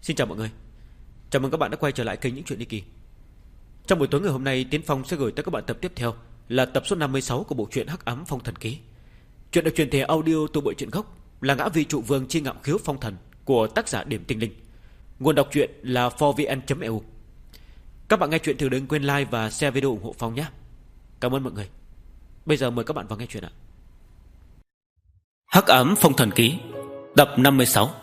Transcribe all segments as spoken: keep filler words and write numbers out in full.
Xin chào mọi người. Chào mừng các bạn đã quay trở lại kênh Những Chuyện Đi Kỳ. Trong buổi tối ngày hôm nay, Tiến Phong sẽ gửi tới các bạn tập tiếp theo là tập số năm mươi sáu của bộ truyện Hắc Ám Phong Thần Ký. Chuyện được truyền thể audio từ bộ truyện gốc là Ngã Vi Trụ Vương Chi Ngạo Khiếu Phong Thần của tác giả Điểm Tinh Linh. Nguồn đọc truyện là four v n chấm e u. Các bạn nghe chuyện thì đừng quên like và share video ủng hộ Phong nhé. Cảm ơn mọi người. Bây giờ mời các bạn vào nghe chuyện ạ. Hắc Ám Phong Thần Ký, tập năm mươi sáu.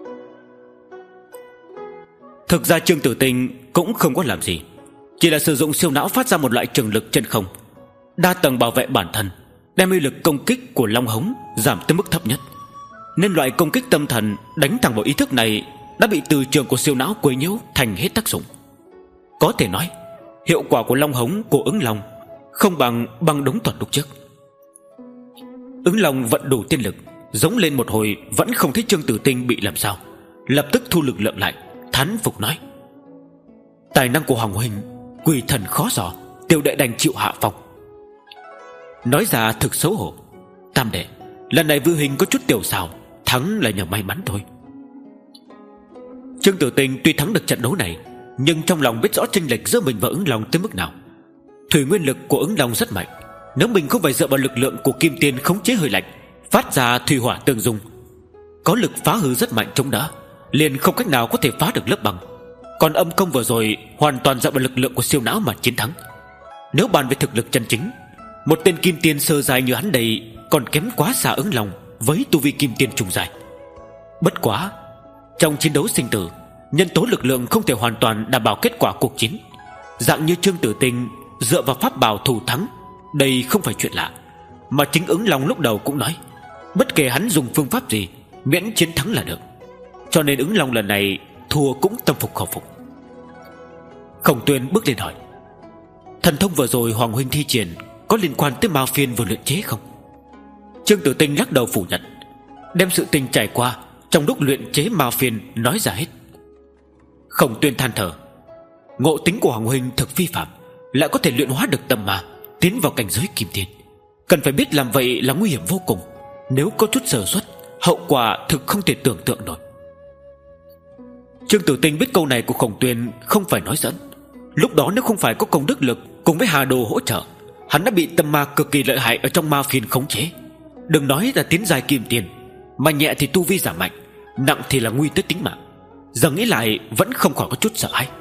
Thực ra Trương Tử Tinh cũng không có làm gì, chỉ là sử dụng siêu não phát ra một loại trường lực chân không, đa tầng bảo vệ bản thân, đem uy lực công kích của Long Hống giảm tới mức thấp nhất. Nên loại công kích tâm thần đánh thẳng vào ý thức này đã bị từ trường của siêu não quấy nhiễu thành hết tác dụng. Có thể nói hiệu quả của Long Hống của ứng Long không bằng băng đống toàn lúc trước. Ứng Long vận đủ tiên lực, giống lên một hồi vẫn không thấy Trương Tử Tinh bị làm sao, lập tức thu lực lượng lại, thán phục nói: tài năng của Hoàng huynh quỷ thần khó dò, tiểu đệ đành chịu hạ phong. Nói ra thực xấu hổ, tam đệ, lần này Vư Hình có chút tiểu xào, thắng là nhờ may mắn thôi. Trương Tử Tinh tuy thắng được trận đấu này, nhưng trong lòng biết rõ chênh lệch giữa mình và ứng Long tới mức nào. Thủy nguyên lực của ứng Long rất mạnh, nếu mình không phải dựa vào lực lượng của Kim Tiên khống chế hơi lạnh, phát ra thủy hỏa tương dung, có lực phá hư rất mạnh chống đỡ, liền không cách nào có thể phá được lớp băng. Còn âm công vừa rồi hoàn toàn dựa vào lực lượng của siêu não mà chiến thắng. Nếu bàn về thực lực chân chính, một tên Kim Tiên sơ dài như hắn đây còn kém quá xa ứng Long với tu vi Kim Tiên trung dài. Bất quá trong chiến đấu sinh tử, nhân tố lực lượng không thể hoàn toàn đảm bảo kết quả cuộc chiến. Dạng như Trương Tử Tinh dựa vào pháp bảo thủ thắng, đây không phải chuyện lạ. Mà chính ứng Long lúc đầu cũng nói, bất kể hắn dùng phương pháp gì, miễn chiến thắng là được. Cho nên ứng Long lần này thua cũng tâm phục khẩu phục. Khổng Tuyên bước lên hỏi: thần thông vừa rồi Hoàng huynh thi triển có liên quan tới ma phiên vừa luyện chế không? Trương Tử Tinh lắc đầu phủ nhận, đem sự tình trải qua trong lúc luyện chế ma phiên nói ra hết. Khổng Tuyên than thở: ngộ tính của Hoàng huynh thực phi phạm, lại có thể luyện hóa được tâm ma, tiến vào cảnh giới Kim Tiên. Cần phải biết làm vậy là nguy hiểm vô cùng, nếu có chút sơ suất, hậu quả thực không thể tưởng tượng nổi. Trương Tử Tinh biết câu này của Khổng Tuyên không phải nói giỡn. Lúc đó nếu không phải có công đức lực cùng với Hà Đồ hỗ trợ, hắn đã bị tâm ma cực kỳ lợi hại ở trong ma phiên khống chế. Đừng nói là tiến giai Kim Tiên, mà nhẹ thì tu vi giảm mạnh, nặng thì là nguy tới tính mạng. Giờ nghĩ lại vẫn không khỏi có chút sợ hãi.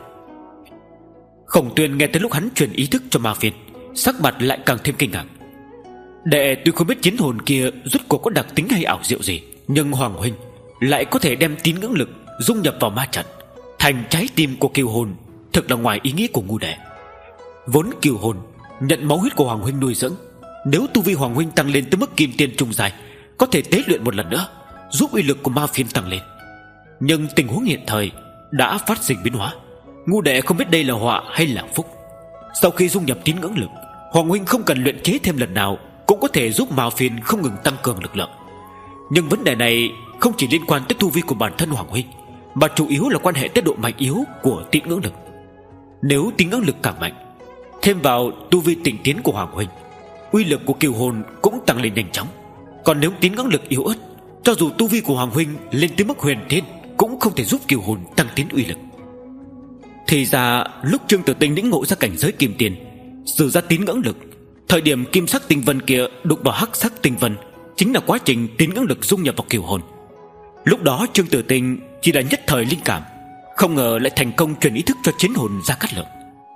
Khổng Tuyên nghe tới lúc hắn truyền ý thức cho ma phiên, sắc mặt lại càng thêm kinh ngạc. Đệ tuy không biết chiến hồn kia rốt cuộc có đặc tính hay ảo diệu gì, nhưng Hoàng huynh lại có thể đem tín ngưỡng lực dung nhập vào ma trận thành trái tim của kiều hồn, thực là ngoài ý nghĩ của ngu đệ. Vốn kiều hồn nhận máu huyết của Hoàng huynh nuôi dưỡng, nếu tu vi Hoàng huynh tăng lên tới mức Kim Tiên trung dài, có thể tế luyện một lần nữa, giúp uy lực của ma phiên tăng lên. Nhưng tình huống hiện thời đã phát sinh biến hóa, ngu đệ không biết đây là họa hay là phúc. Sau khi dung nhập tín ngưỡng lực, Hoàng huynh không cần luyện chế thêm lần nào cũng có thể giúp ma phiên không ngừng tăng cường lực lượng. Nhưng vấn đề này không chỉ liên quan tới tu vi của bản thân Hoàng huynh, mà chủ yếu là quan hệ tới độ mạnh yếu của tín ngưỡng lực. Nếu tín ngưỡng lực càng mạnh, thêm vào tu vi tịnh tiến của Hoàng huynh, uy lực của kiều hồn cũng tăng lên nhanh chóng. Còn nếu tín ngưỡng lực yếu ớt, cho dù tu vi của Hoàng huynh lên tới mức huyền thiên, cũng không thể giúp kiều hồn tăng tiến uy lực. Thì ra lúc Trương Tử Tinh lĩnh ngộ ra cảnh giới Kim Tiền, sử ra tín ngưỡng lực, thời điểm kim sắc tinh vân kia đụng vào hắc sắc tinh vân, chính là quá trình tín ngưỡng lực dung nhập vào kiều hồn. Lúc đó Trương Tử Tinh chỉ là nhất thời linh cảm, không ngờ lại thành công truyền ý thức cho chiến hồn Gia Cát Lượng.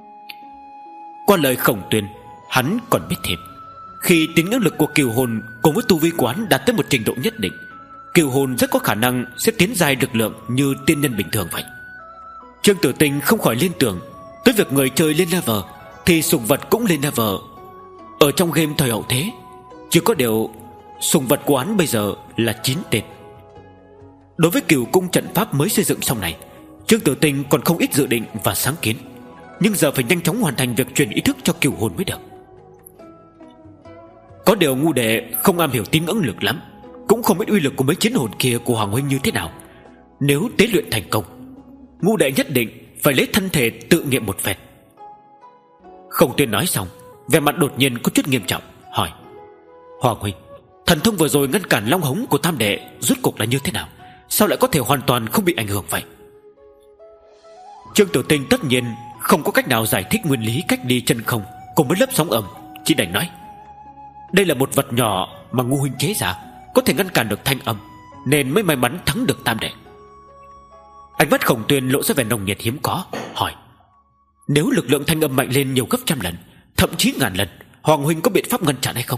Qua lời Khổng Tuyên, hắn còn biết thêm, khi tín ngưỡng lực của kiều hồn cùng với tu vi của hắn đạt tới một trình độ nhất định, kiều hồn rất có khả năng sẽ tiến giai lực lượng như tiên nhân bình thường vậy. Trương Tử Tinh không khỏi liên tưởng tới việc người chơi lên level thì sùng vật cũng lên level. Ở trong game thời hậu thế, chỉ có điều sùng vật của hắn bây giờ là chín tên. Đối với cửu cung trận pháp mới xây dựng sau này, Trương Tử Tinh còn không ít dự định và sáng kiến, nhưng giờ phải nhanh chóng hoàn thành việc truyền ý thức cho cửu hồn mới được. Có điều ngu đệ không am hiểu tín ngưỡng lực lắm, cũng không biết uy lực của mấy chiến hồn kia của Hoàng huynh như thế nào. Nếu tế luyện thành công, ngu đệ nhất định phải lấy thân thể tự nghiệm một phen. Khổng Tuyên nói xong, vẻ mặt đột nhiên có chút nghiêm trọng, hỏi: Hoàng huynh, thần thông vừa rồi ngăn cản Long Hống của tam đệ rốt cuộc là như thế nào? Sao lại có thể hoàn toàn không bị ảnh hưởng vậy? Trương Tử Tinh tất nhiên không có cách nào giải thích nguyên lý cách đi chân không cùng với lớp sóng ầm, chỉ đành nói: đây là một vật nhỏ mà Ngô huynh chế ra, có thể ngăn cản được thanh âm, nên mới may mắn thắng được Tam đệ. Ánh mắt Khổng Tuyên lộ ra vẻ nồng nhiệt hiếm có, hỏi: nếu lực lượng thanh âm mạnh lên nhiều gấp trăm lần, thậm chí ngàn lần, Hoàng huynh có biện pháp ngăn chặn hay không?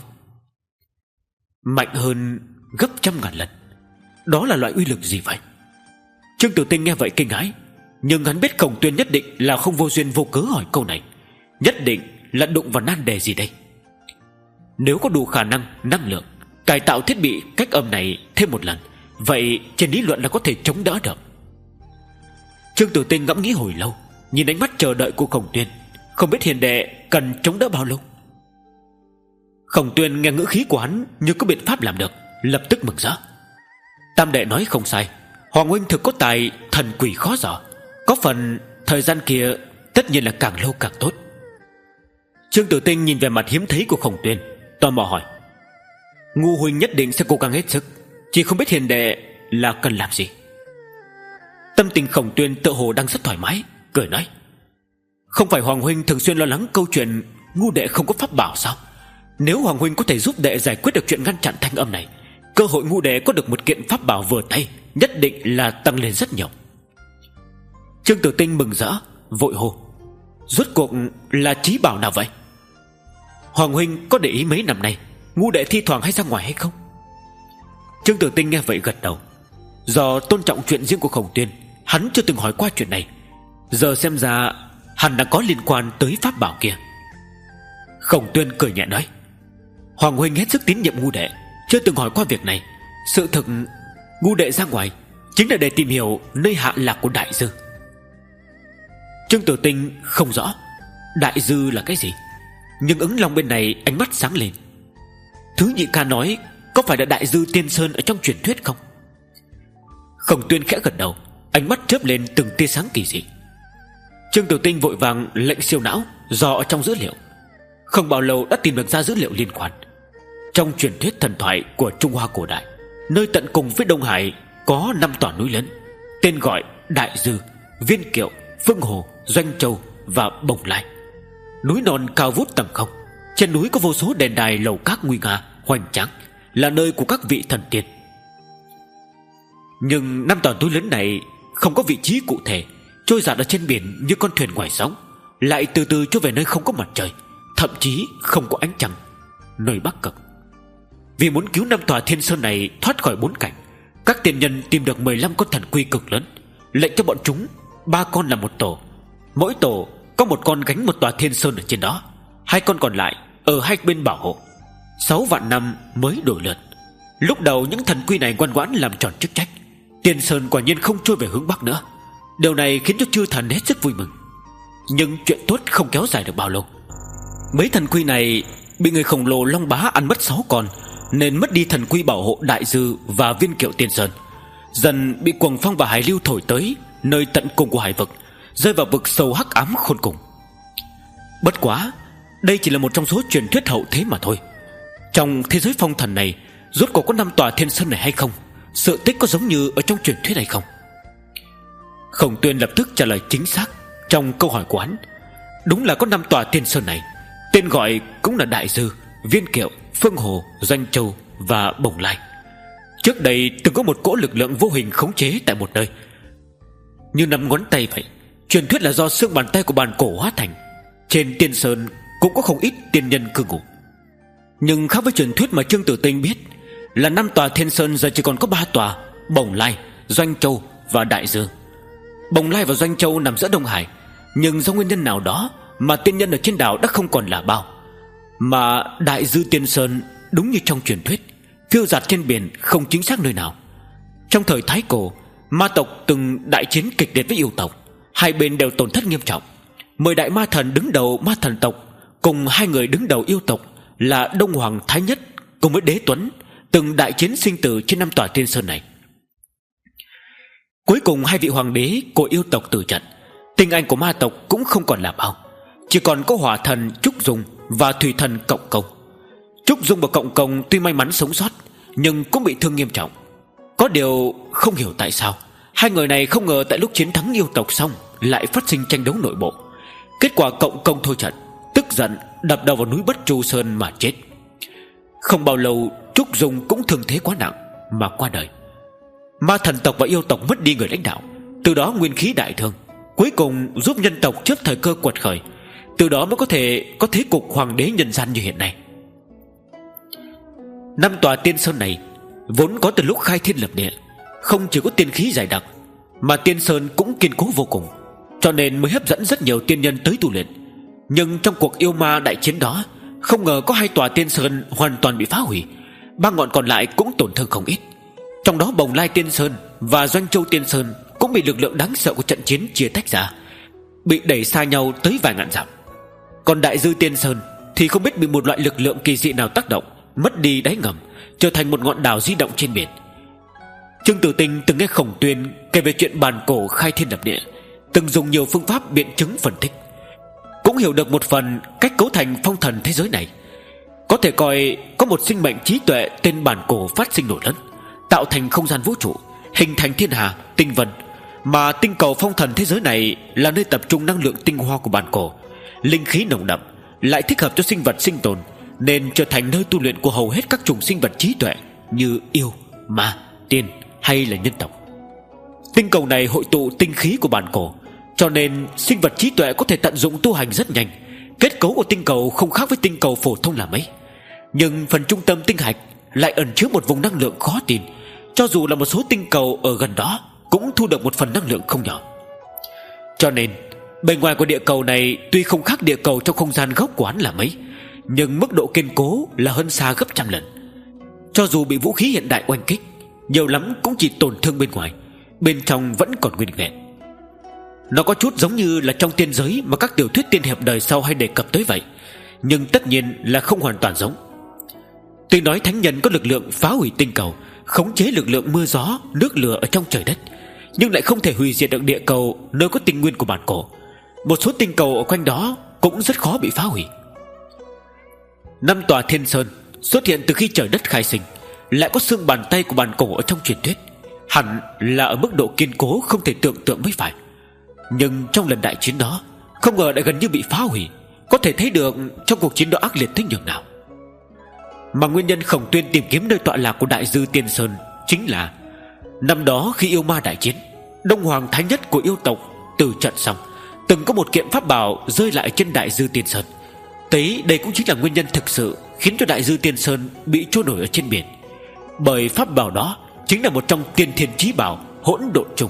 Mạnh hơn gấp trăm ngàn lần? Đó là loại uy lực gì vậy? Trương Tử Tinh nghe vậy kinh hãi, nhưng hắn biết Khổng Tuyên nhất định là không vô duyên vô cớ hỏi câu này, nhất định là đụng vào nan đề gì đây. Nếu có đủ khả năng, năng lượng cải tạo thiết bị cách âm này thêm một lần, vậy trên lý luận là có thể chống đỡ được. Trương Tử Tinh ngẫm nghĩ hồi lâu, nhìn ánh mắt chờ đợi của Khổng Tuyên, không biết hiền đệ cần chống đỡ bao lâu. Khổng Tuyên nghe ngữ khí của hắn như có biện pháp làm được, lập tức mừng rỡ: Tam đệ nói không sai, Hoàng huynh thực có tài thần quỷ khó dò, có phần thời gian kia tất nhiên là càng lâu càng tốt. Trương Tử Tinh nhìn về mặt hiếm thấy của Khổng Tuyên, tò mò hỏi: Ngô huynh nhất định sẽ cố gắng hết sức, chỉ không biết hiền đệ là cần làm gì. Tâm tình Khổng Tuyên tựa hồ đang rất thoải mái, cười nói: không phải Hoàng huynh thường xuyên lo lắng câu chuyện Ngô đệ không có pháp bảo sao? Nếu Hoàng huynh có thể giúp đệ giải quyết được chuyện ngăn chặn thanh âm này, cơ hội Ngô đệ có được một kiện pháp bảo vừa tay nhất định là tăng lên rất nhiều. Trương Tử Tinh mừng rỡ, vội hô: rốt cuộc là chí bảo nào vậy? Hoàng huynh có để ý mấy năm nay Ngô đệ thi thoảng hay ra ngoài hay không? Trương Tử Tinh nghe vậy gật đầu. Do tôn trọng chuyện riêng của Khổng Tuyên, hắn chưa từng hỏi qua chuyện này, giờ xem ra hẳn đã có liên quan tới pháp bảo kia. Khổng Tuyên cười nhẹ nói: Hoàng huynh hết sức tín nhiệm Ngô đệ, chưa từng hỏi qua việc này. Sự thực Ngô đệ ra ngoài chính là để tìm hiểu nơi hạ lạc của Đại Dư. Trương Tử Tinh không rõ Đại Dư là cái gì, nhưng ứng long bên này ánh mắt sáng lên. Thứ nhị ca nói có phải là Đại Dư Tiên Sơn ở trong truyền thuyết không? Khổng Tuyên khẽ gật đầu, ánh mắt chớp lên từng tia sáng kỳ dị. Trương Tử Tinh vội vàng lệnh siêu não dò ở trong dữ liệu, không bao lâu đã tìm được ra dữ liệu liên quan. Trong truyền thuyết thần thoại của Trung Hoa cổ đại, nơi tận cùng phía Đông Hải có năm tòa núi lớn, tên gọi Đại Dư, Viên Kiệu, Phương Hồ, Doanh Châu và Bồng Lai. Núi non cao vút tầng không, trên núi có vô số đền đài lầu các nguy nga hoành tráng, là nơi của các vị thần tiên. Nhưng năm tòa núi lớn này không có vị trí cụ thể, trôi dạt ở trên biển như con thuyền ngoài sóng, lại từ từ trôi về nơi không có mặt trời, thậm chí không có ánh trăng, nơi Bắc Cực. Vì muốn cứu năm tòa thiên sơn này thoát khỏi bốn cảnh, các tiên nhân tìm được mười lăm con thần quy cực lớn, lệnh cho bọn chúng ba con làm một tổ, mỗi tổ có một con gánh một tòa thiên sơn ở trên đó, hai con còn lại ở hai bên bảo hộ. Sáu vạn năm mới đổi lượt. Lúc đầu những thần quy này ngoan ngoãn làm tròn chức trách, tiên sơn quả nhiên không trôi về hướng Bắc nữa. Điều này khiến cho chư thần hết sức vui mừng. Nhưng chuyện tốt không kéo dài được bao lâu. Mấy thần quy này bị người khổng lồ Long Bá ăn mất sáu con, nên mất đi thần quy bảo hộ Đại Dư và Viên Kiệu Tiên Sơn, dần bị cuồng phong và hải lưu thổi tới nơi tận cùng của hải vực, rơi vào vực sâu hắc ám khôn cùng. Bất quá đây chỉ là một trong số truyền thuyết hậu thế mà thôi. Trong thế giới phong thần này rốt cuộc có năm tòa thiên sơn này hay không? Sự tích có giống như ở trong truyền thuyết hay không? Khổng Tuyên lập tức trả lời chính xác trong câu hỏi của hắn. Đúng là có năm tòa thiên sơn này, tên gọi cũng là Đại Dư, Viên Kiệu, Phương Hồ, Doanh Châu và Bồng Lai. Trước đây từng có một cỗ lực lượng vô hình khống chế tại một nơi, như nắm ngón tay vậy. Truyền thuyết là do xương bàn tay của bàn cổ hóa thành. Trên tiên sơn cũng có không ít tiên nhân cư ngụ. Nhưng khác với truyền thuyết mà Trương Tử Tinh biết, là năm tòa thiên sơn giờ chỉ còn có ba tòa: Bồng Lai, Doanh Châu và Đại Dư. Bồng Lai và Doanh Châu nằm giữa Đông Hải, nhưng do nguyên nhân nào đó mà tiên nhân ở trên đảo đã không còn là bao. Mà Đại Dư Tiên Sơn đúng như trong truyền thuyết, phiêu dạt trên biển không chính xác nơi nào. Trong thời Thái Cổ, ma tộc từng đại chiến kịch liệt với yêu tộc, hai bên đều tổn thất nghiêm trọng. Mười đại ma thần đứng đầu ma thần tộc cùng hai người đứng đầu yêu tộc là Đông Hoàng Thái Nhất cùng với Đế Tuấn từng đại chiến sinh tử trên năm tòa tiên sơn này. Cuối cùng hai vị hoàng đế của yêu tộc tử trận, tình anh của ma tộc cũng không còn là bao, chỉ còn có hỏa thần Trúc Dung và thủy thần Cộng Công. Trúc Dung và Cộng Công tuy may mắn sống sót, nhưng cũng bị thương nghiêm trọng. Có điều không hiểu tại sao hai người này không ngờ tại lúc chiến thắng yêu tộc xong, lại phát sinh tranh đấu nội bộ. Kết quả cộng công thôi trận, tức giận đập đầu vào núi Bất Chu Sơn mà chết. Không bao lâu Trúc Dung cũng thương thế quá nặng mà qua đời. Ma thần tộc và yêu tộc mất đi người lãnh đạo, từ đó nguyên khí đại thương, cuối cùng giúp nhân tộc trước thời cơ quật khởi. Từ đó mới có thể có thế cục hoàng đế nhân gian như hiện nay. Năm tòa tiên sơn này vốn có từ lúc khai thiên lập địa, không chỉ có tiên khí dày đặc, mà tiên sơn cũng kiên cố vô cùng, cho nên mới hấp dẫn rất nhiều tiên nhân tới tu luyện. Nhưng trong cuộc yêu ma đại chiến đó, không ngờ có hai tòa tiên sơn hoàn toàn bị phá hủy, ba ngọn còn lại cũng tổn thương không ít. Trong đó Bồng Lai Tiên Sơn và Doanh Châu Tiên Sơn cũng bị lực lượng đáng sợ của trận chiến chia tách ra, bị đẩy xa nhau tới vài ngàn dặm. Còn Đại Dư Tiên Sơn thì không biết bị một loại lực lượng kỳ dị nào tác động, mất đi đáy ngầm, trở thành một ngọn đảo di động trên biển. Trương Tử Tinh từng nghe Khổng Tuyên kể về chuyện bàn cổ khai thiên lập địa, từng dùng nhiều phương pháp biện chứng phân tích, cũng hiểu được một phần cách cấu thành phong thần thế giới này. Có thể coi có một sinh mệnh trí tuệ tên bàn cổ phát sinh nổi lớn, tạo thành không gian vũ trụ, hình thành thiên hà, tinh vân. Mà tinh cầu phong thần thế giới này là nơi tập trung năng lượng tinh hoa của bàn cổ, linh khí nồng đậm, lại thích hợp cho sinh vật sinh tồn, nên trở thành nơi tu luyện của hầu hết các chủng sinh vật trí tuệ như yêu, ma, tiên hay là nhân tộc. Tinh cầu này hội tụ tinh khí của bàn cổ, cho nên sinh vật trí tuệ có thể tận dụng tu hành rất nhanh. Kết cấu của tinh cầu không khác với tinh cầu phổ thông là mấy, nhưng phần trung tâm tinh hạch lại ẩn chứa một vùng năng lượng khó tin. Cho dù là một số tinh cầu ở gần đó cũng thu được một phần năng lượng không nhỏ. Cho nên bề ngoài của địa cầu này tuy không khác địa cầu trong không gian gốc của hắn là mấy, nhưng mức độ kiên cố là hơn xa gấp trăm lần. Cho dù bị vũ khí hiện đại oanh kích, nhiều lắm cũng chỉ tổn thương bên ngoài, bên trong vẫn còn nguyên vẹn. Nó có chút giống như là trong tiên giới mà các tiểu thuyết tiên hiệp đời sau hay đề cập tới vậy, nhưng tất nhiên là không hoàn toàn giống. Tuy nói thánh nhân có lực lượng phá hủy tinh cầu, khống chế lực lượng mưa gió, nước lửa ở trong trời đất, nhưng lại không thể hủy diệt được địa cầu nơi có tinh nguyên của bản cổ. Một số tinh cầu ở quanh đó cũng rất khó bị phá hủy. Năm tòa thiên sơn xuất hiện từ khi trời đất khai sinh, lại có xương bàn tay của bản cổ ở trong truyền thuyết, hẳn là ở mức độ kiên cố không thể tưởng tượng mới phải. Nhưng trong lần đại chiến đó, không ngờ lại gần như bị phá hủy. Có thể thấy được trong cuộc chiến đó ác liệt tới nhường nào. Mà nguyên nhân Khổng Tuyên tìm kiếm nơi tọa lạc của Đại Dư Tiên Sơn chính là năm đó khi yêu ma đại chiến, Đông Hoàng Thái Nhất của yêu tộc từ trận xong, từng có một kiện pháp bảo rơi lại trên Đại Dư Tiên Sơn. Tới đây cũng chính là nguyên nhân thực sự khiến cho Đại Dư Tiên Sơn bị trôi nổi ở trên biển, bởi pháp bảo đó chính là một trong tiên thiên chí bảo Hỗn Độn Trùng.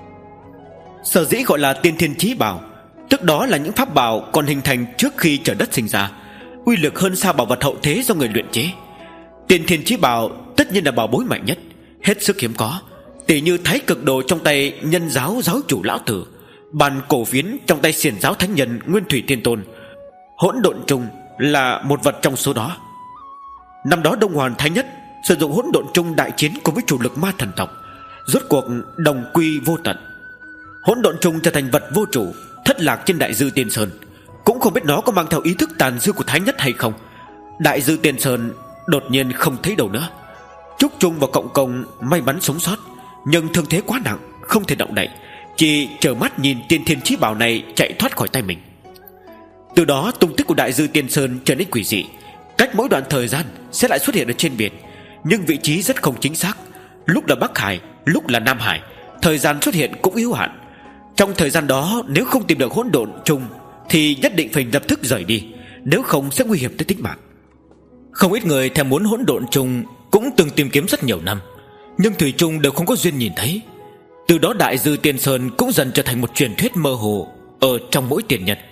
Sở dĩ gọi là tiên thiên chí bảo, tức đó là những pháp bảo còn hình thành trước khi trời đất sinh ra, uy lực hơn xa bảo vật hậu thế do người luyện chế. Tiên thiên chí bảo tất nhiên là bảo bối mạnh nhất, hết sức hiếm có, tỷ như Thái Cực Đồ trong tay Nhân Giáo giáo chủ lão tử, bàn cổ phiến trong tay Xiển Giáo thánh nhân Nguyên Thủy Thiên Tôn. Hỗn Độn Trùng là một vật trong số đó. Năm đó Đông Hoàng Thái Nhất sử dụng Hỗn Độn Trùng đại chiến cùng với chủ lực ma thần tộc, rốt cuộc đồng quy vô tận. Hỗn Độn Trùng trở thành vật vô chủ, thất lạc trên Đại Dư Tiên Sơn. Cũng không biết nó có mang theo ý thức tàn dư của Thái Nhất hay không. Đại Dư Tiên Sơn đột nhiên không thấy đâu nữa. Trúc Trung và Cộng Công may mắn sống sót, nhưng thương thế quá nặng, không thể động đậy, chỉ trơ mắt nhìn tiên thiên chí bảo này chạy thoát khỏi tay mình. Từ đó tung tích của Đại Dư Tiên Sơn trở nên quỷ dị, cách mỗi đoạn thời gian sẽ lại xuất hiện ở trên biển, nhưng vị trí rất không chính xác, lúc là Bắc Hải, lúc là Nam Hải, thời gian xuất hiện cũng hữu hạn. Trong thời gian đó nếu không tìm được Hỗn Độn Trùng thì nhất định phải lập tức rời đi, nếu không sẽ nguy hiểm tới tính mạng. Không ít người thèm muốn Hỗn Độn Trùng cũng từng tìm kiếm rất nhiều năm, nhưng thủy chung đều không có duyên nhìn thấy. Từ đó Đại Dư Tiên Sơn cũng dần trở thành một truyền thuyết mơ hồ ở trong mỗi tiền nhân.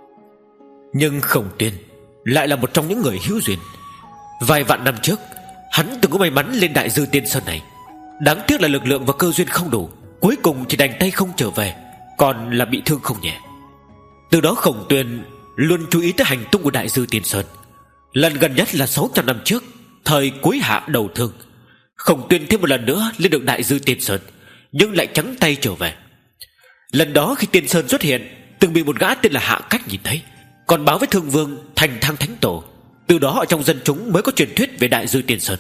Nhưng Khổng Tuyên lại là một trong những người hữu duyên. Vài vạn năm trước, hắn từng có may mắn lên Đại Dư Tiên Sơn này. Đáng tiếc là lực lượng và cơ duyên không đủ, cuối cùng chỉ đành tay không trở về, còn là bị thương không nhẹ. Từ đó Khổng Tuyên luôn chú ý tới hành tung của Đại Dư Tiên Sơn. Lần gần nhất là sáu trăm năm trước, thời cuối hạ đầu thương, Khổng Tuyên thêm một lần nữa lên được Đại Dư Tiên Sơn, nhưng lại trắng tay trở về. Lần đó khi Tiên Sơn xuất hiện, từng bị một gã tên là Hạ Cách nhìn thấy, còn báo với Thương Vương Thành Thang Thánh Tổ. Từ đó ở trong dân chúng mới có truyền thuyết về Đại Dư Tiên Sơn.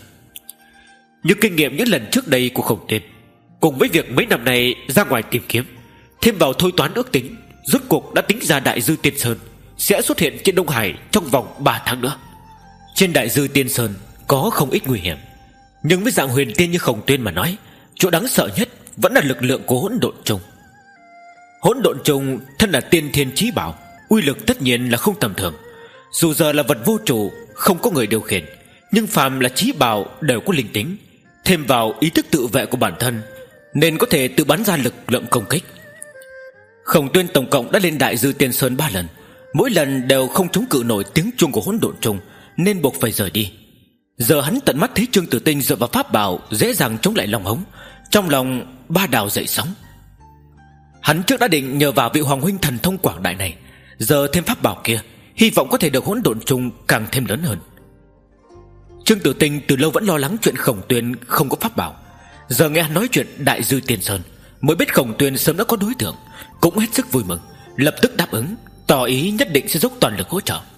Nhưng kinh nghiệm những lần trước đây của Khổng Tuyên, cùng với việc mấy năm nay ra ngoài tìm kiếm, Thêm vào thôi toán ước tính, rốt cuộc đã tính ra Đại Dư Tiên Sơn sẽ xuất hiện trên Đông Hải trong vòng ba tháng nữa. Trên Đại Dư Tiên Sơn có không ít nguy hiểm, nhưng với dạng huyền tiên như Khổng Tuyên mà nói, chỗ đáng sợ nhất vẫn là lực lượng của hỗn độn trùng. Hỗn độn trùng thân là tiên thiên chí bảo, uy lực tất nhiên là không tầm thường. Dù giờ là vật vô chủ, không có người điều khiển, nhưng phàm là chí bảo đều có linh tính, thêm vào ý thức tự vệ của bản thân, nên có thể tự bắn ra lực lượng công kích. Khổng Tuyên tổng cộng đã lên Đại Dư Tiên Sơn ba lần, mỗi lần đều không chống cự nổi tiếng chuông của hỗn độn trùng, nên buộc phải rời đi. Giờ hắn tận mắt thấy Trương Tử Tinh dựa vào pháp bảo dễ dàng chống lại Long Hống, trong lòng ba đào dậy sóng. Hắn trước đã định nhờ vào vị hoàng huynh thần thông quảng đại này, giờ thêm pháp bảo kia, hy vọng có thể được hỗn độn trùng càng thêm lớn hơn. Trương Tử Tinh từ lâu vẫn lo lắng chuyện Khổng Tuyên không có pháp bảo, giờ nghe hắn nói chuyện Đại Dư Tiên Sơn, mới biết Khổng Tuyên sớm đã có đối tượng, cũng hết sức vui mừng, lập tức đáp ứng, tỏ ý nhất định sẽ dốc toàn lực hỗ trợ.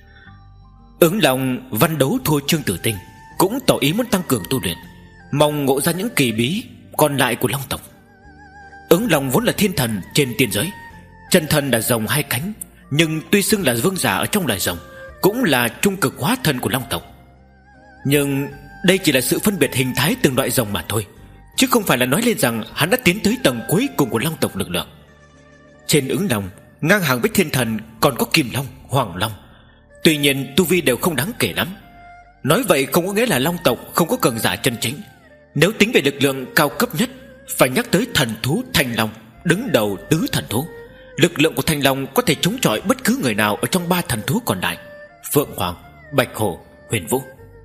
Ứng Long văn đấu thua Trương Tử Tinh, cũng tỏ ý muốn tăng cường tu luyện, mong ngộ ra những kỳ bí còn lại của Long tộc. Ứng Long vốn là thiên thần trên tiên giới, chân thần là rồng hai cánh, nhưng tuy xưng là vương giả ở trong loài rồng, cũng là trung cực hóa thân của Long tộc. Nhưng đây chỉ là sự phân biệt hình thái từng loại rồng mà thôi, chứ không phải là nói lên rằng hắn đã tiến tới tầng cuối cùng của Long tộc lực lượng. Trên Ứng Long, ngang hàng với thiên thần còn có Kim Long, Hoàng Long, tuy nhiên tu vi đều không đáng kể lắm. Nói vậy không có nghĩa là Long tộc không có cường giả chân chính. Nếu tính về lực lượng cao cấp nhất, phải nhắc tới thần thú Thanh Long, đứng đầu tứ thần thú. Lực lượng của Thanh Long có thể chống chọi bất cứ người nào ở trong ba thần thú còn lại: Phượng Hoàng, Bạch Hổ, Huyền Vũ.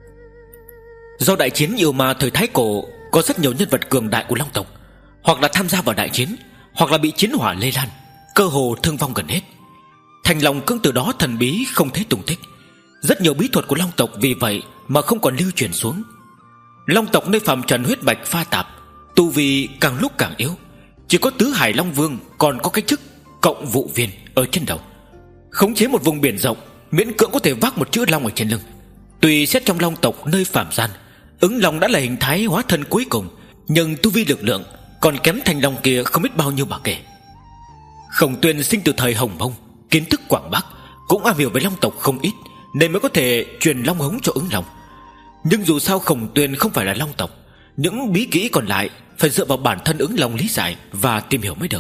Do đại chiến yêu ma thời Thái Cổ, có rất nhiều nhân vật cường đại của Long tộc hoặc là tham gia vào đại chiến, hoặc là bị chiến hỏa lây lan, cơ hồ thương vong gần hết. Thanh Long cũng từ đó thần bí không thấy tung tích. Rất nhiều bí thuật của Long tộc vì vậy mà không còn lưu truyền xuống. Long tộc nơi phàm trần huyết mạch pha tạp, tu vi càng lúc càng yếu. Chỉ có Tứ Hải Long Vương còn có cái chức Cộng Vụ Viên ở trên đầu, khống chế một vùng biển rộng, miễn cưỡng có thể vác một chữ long ở trên lưng. Tuy xét trong Long tộc nơi phàm gian, Ứng Long đã là hình thái hóa thân cuối cùng, nhưng tu vi lực lượng còn kém Thanh Long kia không biết bao nhiêu bà kể. Khổng Tuyên sinh từ thời Hồng Mông, kiến thức quảng bác, cũng am hiểu về Long tộc không ít, nên mới có thể truyền Long Hống cho Ứng Long. Nhưng dù sao Khổng Tuyên không phải là Long tộc, những bí kỹ còn lại phải dựa vào bản thân Ứng Long lý giải và tìm hiểu mới được.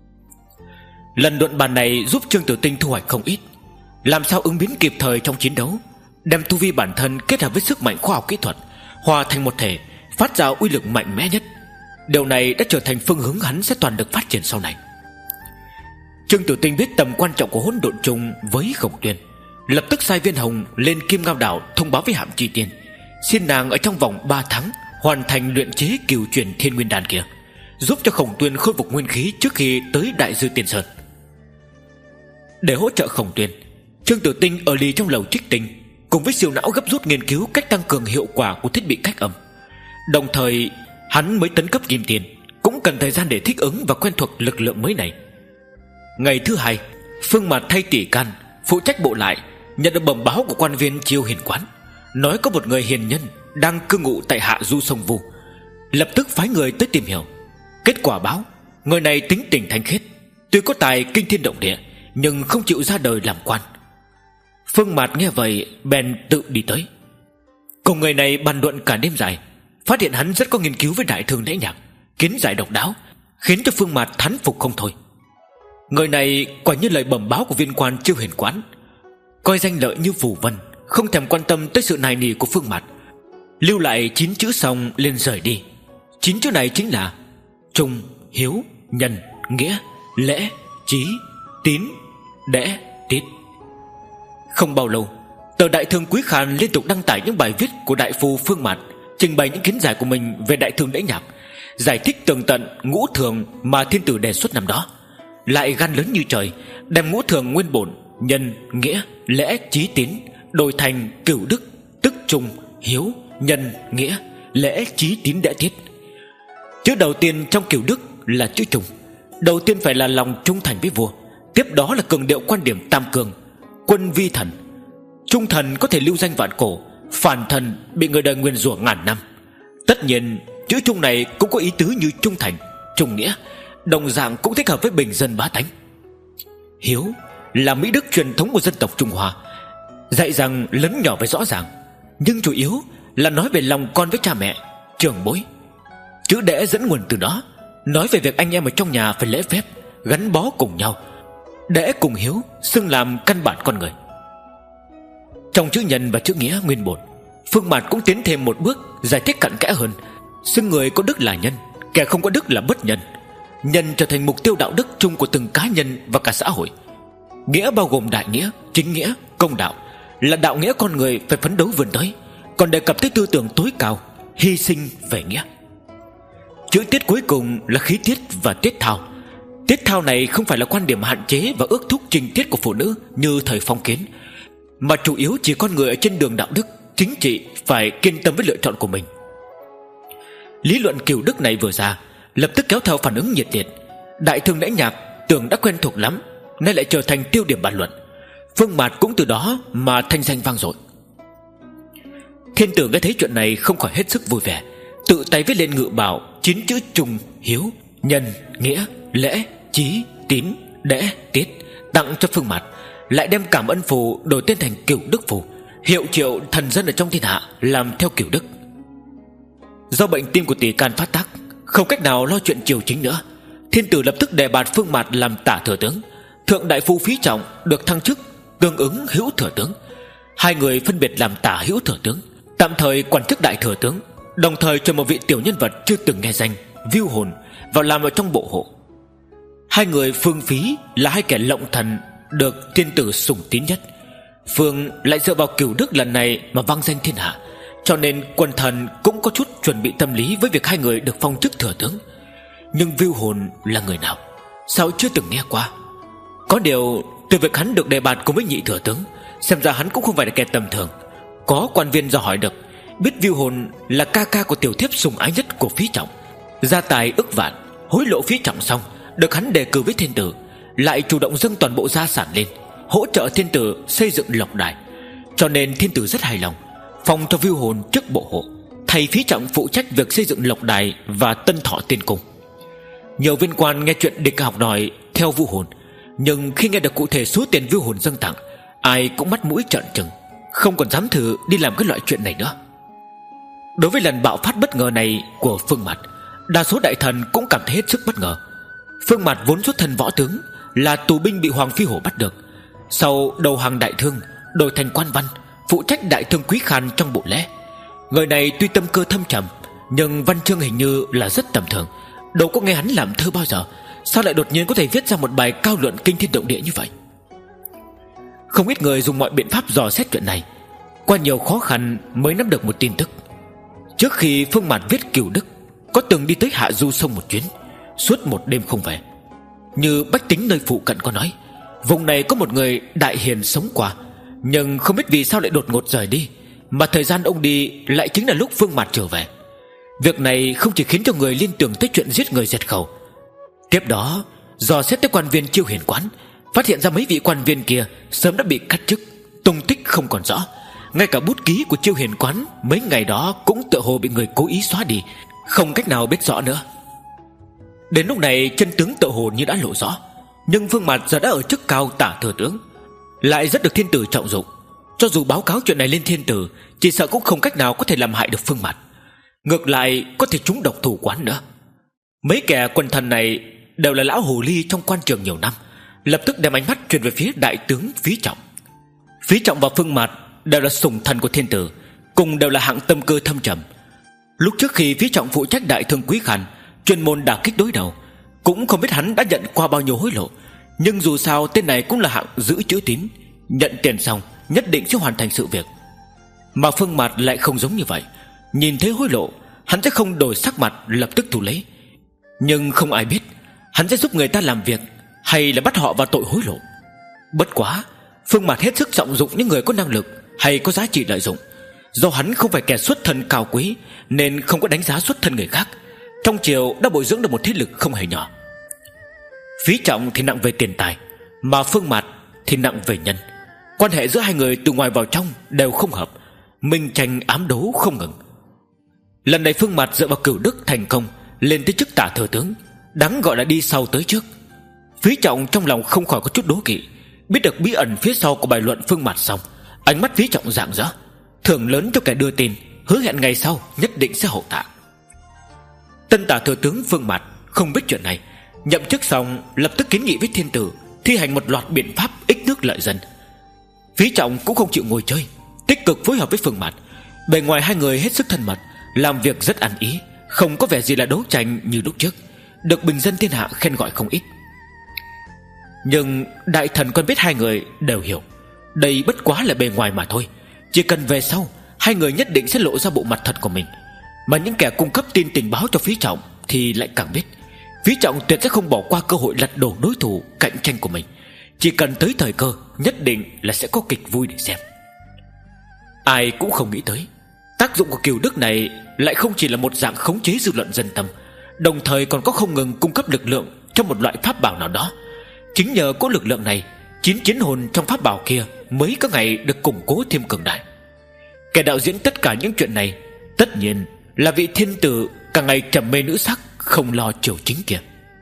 Lần luận bàn này giúp Trương Tử Tinh thu hoạch không ít. Làm sao ứng biến kịp thời trong chiến đấu, đem tu vi bản thân kết hợp với sức mạnh khoa học kỹ thuật hòa thành một thể, phát ra uy lực mạnh mẽ nhất. Điều này đã trở thành phương hướng hắn sẽ toàn lực phát triển sau này. Trương Tử Tinh biết tầm quan trọng của hỗn độn trùng với Khổng Tuyên, lập tức sai Viên Hồng lên Kim Ngao đảo thông báo với Hạm Chi Tiên, xin nàng ở trong vòng ba tháng hoàn thành luyện chế cửu chuyển thiên nguyên đan kia, giúp cho Khổng Tuyên khôi phục nguyên khí trước khi tới Đại Dư Tiên Sơn. Để hỗ trợ Khổng Tuyên, Trương Tử Tinh ở lì trong lầu trích tinh, cùng với siêu não gấp rút nghiên cứu cách tăng cường hiệu quả của thiết bị cách âm. Đồng thời hắn mới tấn cấp kim tiền, cũng cần thời gian để thích ứng và quen thuộc lực lượng mới này. Ngày thứ hai, Phương Mạt thay tỷ can phụ trách bộ lại nhận được bẩm báo của quan viên Chiêu Hiền Quán, nói có một người hiền nhân đang cư ngụ tại hạ du sông Vu, lập tức phái người tới tìm hiểu. Kết quả báo người này tính tình thanh khiết, tuy có tài kinh thiên động địa, nhưng không chịu ra đời làm quan. Phương Mạt nghe vậy bèn tự đi tới, cùng người này bàn luận cả đêm dài, phát hiện hắn rất có nghiên cứu với đại thương lễ nhạc, kiến giải độc đáo, khiến cho Phương Mạt thán phục không thôi. Người này quả như lời bẩm báo của viên quan Chiêu Hiền Quán, coi danh lợi như phù vân, không thèm quan tâm tới sự nài nỉ của Phương Mạt, lưu lại chín chữ xong liền rời đi. Chín chữ này chính là trung, hiếu, nhân, nghĩa, lễ, trí, tín, đễ, tiết. Không bao lâu, tờ Đại Thương Quý Khan liên tục đăng tải những bài viết của đại phu Phương Mạt, trình bày những kiến giải của mình về đại thương lễ nhạc, giải thích tường tận ngũ thường mà thiên tử đề xuất năm đó. Lại gan lớn như trời, đem ngũ thường nguyên bổn, nhân, nghĩa, lễ, trí, tín đổi thành cửu đức, tức trung, hiếu, nhân, nghĩa, lễ, trí, tín, đễ, tiết. Chữ đầu tiên trong cửu đức là chữ trung. Đầu tiên phải là lòng trung thành với vua, tiếp đó là cường điệu quan điểm tam cường, quân vi thần. Trung thần có thể lưu danh vạn cổ, phản thần bị người đời nguyền rủa ngàn năm. Tất nhiên chữ trung này cũng có ý tứ như trung thành, trung nghĩa, đồng dạng cũng thích hợp với bình dân bá tánh. Hiếu là mỹ đức truyền thống của dân tộc Trung Hoa, dạy rằng lớn nhỏ phải rõ ràng, nhưng chủ yếu là nói về lòng con với cha mẹ, trưởng bối. Chữ đễ dẫn nguồn từ đó, nói về việc anh em ở trong nhà phải lễ phép, gắn bó cùng nhau. Đễ cùng hiếu xưng làm căn bản con người. Trong chữ nhân và chữ nghĩa nguyên bổn, Phương Mạt cũng tiến thêm một bước, giải thích cặn kẽ hơn, xưng người có đức là nhân, kẻ không có đức là bất nhân. Nhân trở thành mục tiêu đạo đức chung của từng cá nhân và cả xã hội. Nghĩa bao gồm đại nghĩa, chính nghĩa, công đạo, là đạo nghĩa con người phải phấn đấu vươn tới, còn đề cập tới tư tưởng tối cao, hy sinh về nghĩa. Chữ tiết cuối cùng là khí tiết và tiết thao. Tiết thao này không phải là quan điểm hạn chế và ước thúc trinh tiết của phụ nữ như thời phong kiến, mà chủ yếu chỉ con người ở trên đường đạo đức, chính trị phải kiên tâm với lựa chọn của mình. Lý luận cửu đức này vừa ra, lập tức kéo theo phản ứng nhiệt liệt. Đại thương Lễ Nhạc tưởng đã quen thuộc lắm, nay lại trở thành tiêu điểm bàn luận. Phương Mạt cũng từ đó mà thanh danh vang dội. Thiên tử nghe thấy chuyện này không khỏi hết sức vui vẻ, tự tay viết lên ngự bảo chín chữ trung, hiếu, nhân, nghĩa, lễ, trí, tín, đễ, tiết tặng cho Phương Mạt, lại đem cảm ơn phù đổi tên thành Cửu Đức Phù, hiệu triệu thần dân ở trong thiên hạ làm theo Cửu Đức. Do bệnh tim của tỷ can phát tác, không cách nào lo chuyện triều chính nữa, thiên tử lập tức đề bạt Phương Mạt làm tả thừa tướng, thượng đại phu Phí Trọng được thăng chức tương ứng hữu thừa tướng. Hai người phân biệt làm tả hữu thừa tướng, tạm thời quản chức đại thừa tướng, đồng thời cho một vị tiểu nhân vật chưa từng nghe danh, Vưu Hồn, vào làm ở trong bộ hộ. Hai người Phương Phí là hai kẻ lộng thần được thiên tử sủng tín nhất. Phương lại dựa vào Cửu Đức lần này mà vang danh thiên hạ, cho nên quần thần cũng có chút chuẩn bị tâm lý với việc hai người được phong chức thừa tướng. Nhưng Vưu Hồn là người nào, sao chưa từng nghe qua? Có điều từ việc hắn được đề bạt cùng với nhị thừa tướng, xem ra hắn cũng không phải là kẻ tầm thường. Có quan viên dò hỏi được, biết Vưu Hồn là ca ca của tiểu thiếp sủng ái nhất của Phí Trọng, gia tài ức vạn, hối lộ Phí Trọng xong được hắn đề cử với thiên tử, lại chủ động dâng toàn bộ gia sản lên hỗ trợ thiên tử xây dựng lộc đài. Cho nên thiên tử rất hài lòng, phong cho Vưu Hồn chức bộ hộ, thầy Phí Trọng phụ trách việc xây dựng lộc đài và tân thọ tiên cung. Nhiều viên quan nghe chuyện địch học đòi theo Vưu Hồn, nhưng khi nghe được cụ thể số tiền Vưu Hồn dâng tặng, ai cũng mắt mũi trợn trừng, không còn dám thử đi làm cái loại chuyện này nữa. Đối với lần bạo phát bất ngờ này của Phương Mạt, đa số đại thần cũng cảm thấy hết sức bất ngờ. Phương Mạt vốn xuất thân võ tướng, là tù binh bị Hoàng Phi Hổ bắt được, sau đầu hàng đại thương đổi thành quan văn, phụ trách đại thương Quý Khan trong bộ lễ. Người này tuy tâm cơ thâm trầm, nhưng văn chương hình như là rất tầm thường, đâu có nghe hắn làm thơ bao giờ, sao lại đột nhiên có thể viết ra một bài cao luận kinh thiên động địa như vậy? Không ít người dùng mọi biện pháp dò xét chuyện này, qua nhiều khó khăn mới nắm được một tin tức. Trước khi Phương Mạt viết Cửu Đức, có từng đi tới Hạ Du sông một chuyến, suốt một đêm không về. Như bách tính nơi phụ cận có nói, vùng này có một người đại hiền sống qua, nhưng không biết vì sao lại đột ngột rời đi, mà thời gian ông đi lại chính là lúc Phương Mạt trở về. Việc này không chỉ khiến cho người liên tưởng tới chuyện giết người diệt khẩu. Tiếp đó dò xét tới quan viên Chiêu Hiền Quán, phát hiện ra mấy vị quan viên kia sớm đã bị cắt chức, tung tích không còn rõ. Ngay cả bút ký của Chiêu Hiền Quán mấy ngày đó cũng tựa hồ bị người cố ý xóa đi, không cách nào biết rõ nữa. Đến lúc này chân tướng tựa hồ như đã lộ rõ, nhưng Phương Mạt giờ đã ở chức cao tả thừa tướng, lại rất được thiên tử trọng dụng. Cho dù báo cáo chuyện này lên thiên tử, chỉ sợ cũng không cách nào có thể làm hại được Phương Mạt, ngược lại có thể trúng độc thủ quán nữa. Mấy kẻ quần thần này đều là lão hồ ly trong quan trường nhiều năm, lập tức đem ánh mắt chuyển về phía đại tướng Phí Trọng. Phí Trọng và Phương Mạt đều là sủng thần của thiên tử, cùng đều là hạng tâm cơ thâm trầm. Lúc trước khi Phí Trọng phụ trách đại thương Quý Khan, chuyên môn đả kích đối đầu, cũng không biết hắn đã nhận qua bao nhiêu hối lộ, nhưng dù sao tên này cũng là hạng giữ chữ tín, nhận tiền xong nhất định sẽ hoàn thành sự việc. Mà Phương Mạt lại không giống như vậy, nhìn thấy hối lộ hắn sẽ không đổi sắc mặt lập tức thu lấy, nhưng không ai biết hắn sẽ giúp người ta làm việc hay là bắt họ vào tội hối lộ. Bất quá Phương Mạt hết sức trọng dụng những người có năng lực hay có giá trị lợi dụng. Do hắn không phải kẻ xuất thân cao quý, nên không có đánh giá xuất thân người khác, trong triều đã bồi dưỡng được một thế lực không hề nhỏ. Phí Trọng thì nặng về tiền tài, mà Phương Mạt thì nặng về nhân. Quan hệ giữa hai người từ ngoài vào trong đều không hợp, minh tranh ám đấu không ngừng. Lần này Phương Mạt dựa vào Cửu Đức thành công lên tới chức tả thừa tướng, Đáng gọi là đi sau tới trước. Phí Trọng trong lòng không khỏi có chút đố kỵ. Biết được bí ẩn phía sau của bài luận Phương Mạt xong, ánh mắt Phí Trọng rạng rỡ, thưởng lớn cho kẻ đưa tin, hứa hẹn ngày sau nhất định sẽ hậu tạ. Tân tả thừa tướng Phương Mạt không biết chuyện này, nhậm chức xong lập tức kiến nghị với thiên tử thi hành một loạt biện pháp ích nước lợi dân. Phí Trọng cũng không chịu ngồi chơi, tích cực phối hợp với Phương Mạt. Bề ngoài hai người hết sức thân mật, làm việc rất ăn ý, không có vẻ gì là đấu tranh như lúc trước, được bình dân thiên hạ khen gọi không ít. Nhưng đại thần quen biết hai người đều hiểu đây bất quá là bề ngoài mà thôi. Chỉ cần về sau hai người nhất định sẽ lộ ra bộ mặt thật của mình. Mà những kẻ cung cấp tin tình báo cho Phí Trọng thì lại càng biết Phí Trọng tuyệt sẽ không bỏ qua cơ hội lật đổ đối thủ cạnh tranh của mình. Chỉ cần tới thời cơ, nhất định là sẽ có kịch vui để xem. Ai cũng không nghĩ tới tác dụng của Kiều Đức này lại không chỉ là một dạng khống chế dư luận dân tâm, đồng thời còn có không ngừng cung cấp lực lượng cho một loại pháp bảo nào đó. Chính nhờ có lực lượng này, chín chiến hồn trong pháp bảo kia mới có ngày được củng cố thêm cường đại. Kẻ đạo diễn tất cả những chuyện này tất nhiên là vị thiên tử cả ngày trầm mê nữ sắc, không lo triều chính kia.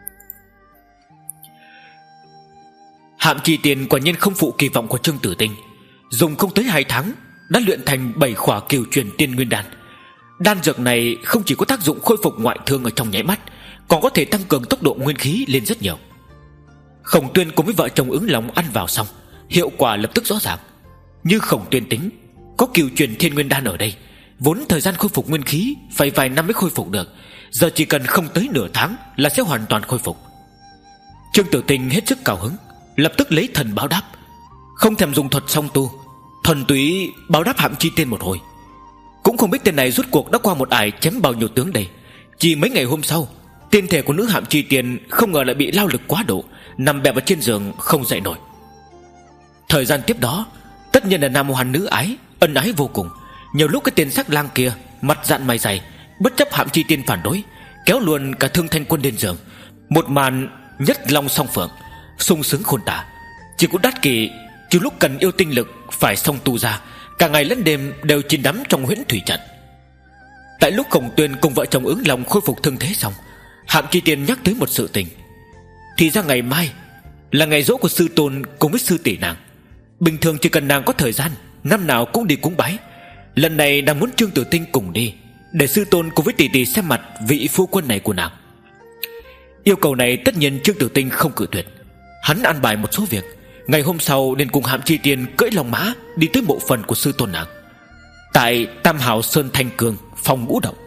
Hạm Chi Tiền quả nhiên không phụ kỳ vọng của Trương Tử Tinh, dùng không tới hai tháng đã luyện thành bảy khỏa Kiều truyền tiên nguyên đan. Đan dược này không chỉ có tác dụng khôi phục ngoại thương ở trong nháy mắt, còn có thể tăng cường tốc độ nguyên khí lên rất nhiều. Khổng Tuyên cùng với vợ chồng Ứng Long ăn vào xong, hiệu quả lập tức rõ ràng. Như Khổng Tuyên tính, có Kiều truyền thiên nguyên đan ở đây, vốn thời gian khôi phục nguyên khí phải vài năm mới khôi phục được, giờ chỉ cần không tới nửa tháng là sẽ hoàn toàn khôi phục. Trương Tử Tinh hết sức cao hứng, lập tức lấy thần báo đáp, không thèm dùng thuật song tu, thuần túy báo đáp Hạm Chi Tiên một hồi. Cũng không biết tên này rốt cuộc đã qua một ải chém bao nhiêu tướng đây. Chỉ mấy ngày hôm sau, tiên thể của nữ Hạm Chi Tiên không ngờ lại bị lao lực quá độ, nằm bẹp ở trên giường không dậy nổi. Thời gian tiếp đó, tất nhiên là nam hoàn nữ ái, ân ái vô cùng. Nhiều lúc cái tên sắc lang kia mặt dạn mày dày, bất chấp Hạm Chi Tiên phản đối, kéo luôn cả Thương Thanh Quân lên giường. Một màn nhất long song phượng, sung sướng khôn tả. Chỉ có Đát Kỷ trừ lúc cần yêu tinh lực phải song tu ra, cả ngày lẫn đêm đều chìm đắm trong huyễn thủy trận. Tại lúc Khổng Tuyên cùng vợ chồng Ứng Long khôi phục thương thế xong, Hạm Chi Tiên nhắc tới một sự tình. Thì ra ngày mai là ngày giỗ của sư tôn cùng với sư tỷ nàng. Bình thường chỉ cần nàng có thời gian, năm nào cũng đi cúng bái. Lần này nàng muốn Trương Tử Tinh cùng đi, để sư tôn cùng với tỷ tỷ xem mặt vị phu quân này của nàng. Yêu cầu này tất nhiên Trương Tử Tinh không cự tuyệt. Hắn an bài một số việc, ngày hôm sau nên cùng Hạm Chi Tiên cưỡi long mã đi tới mộ phần của sư tôn nàng, tại Tam Hào Sơn Thanh Cương, phòng ngũ động.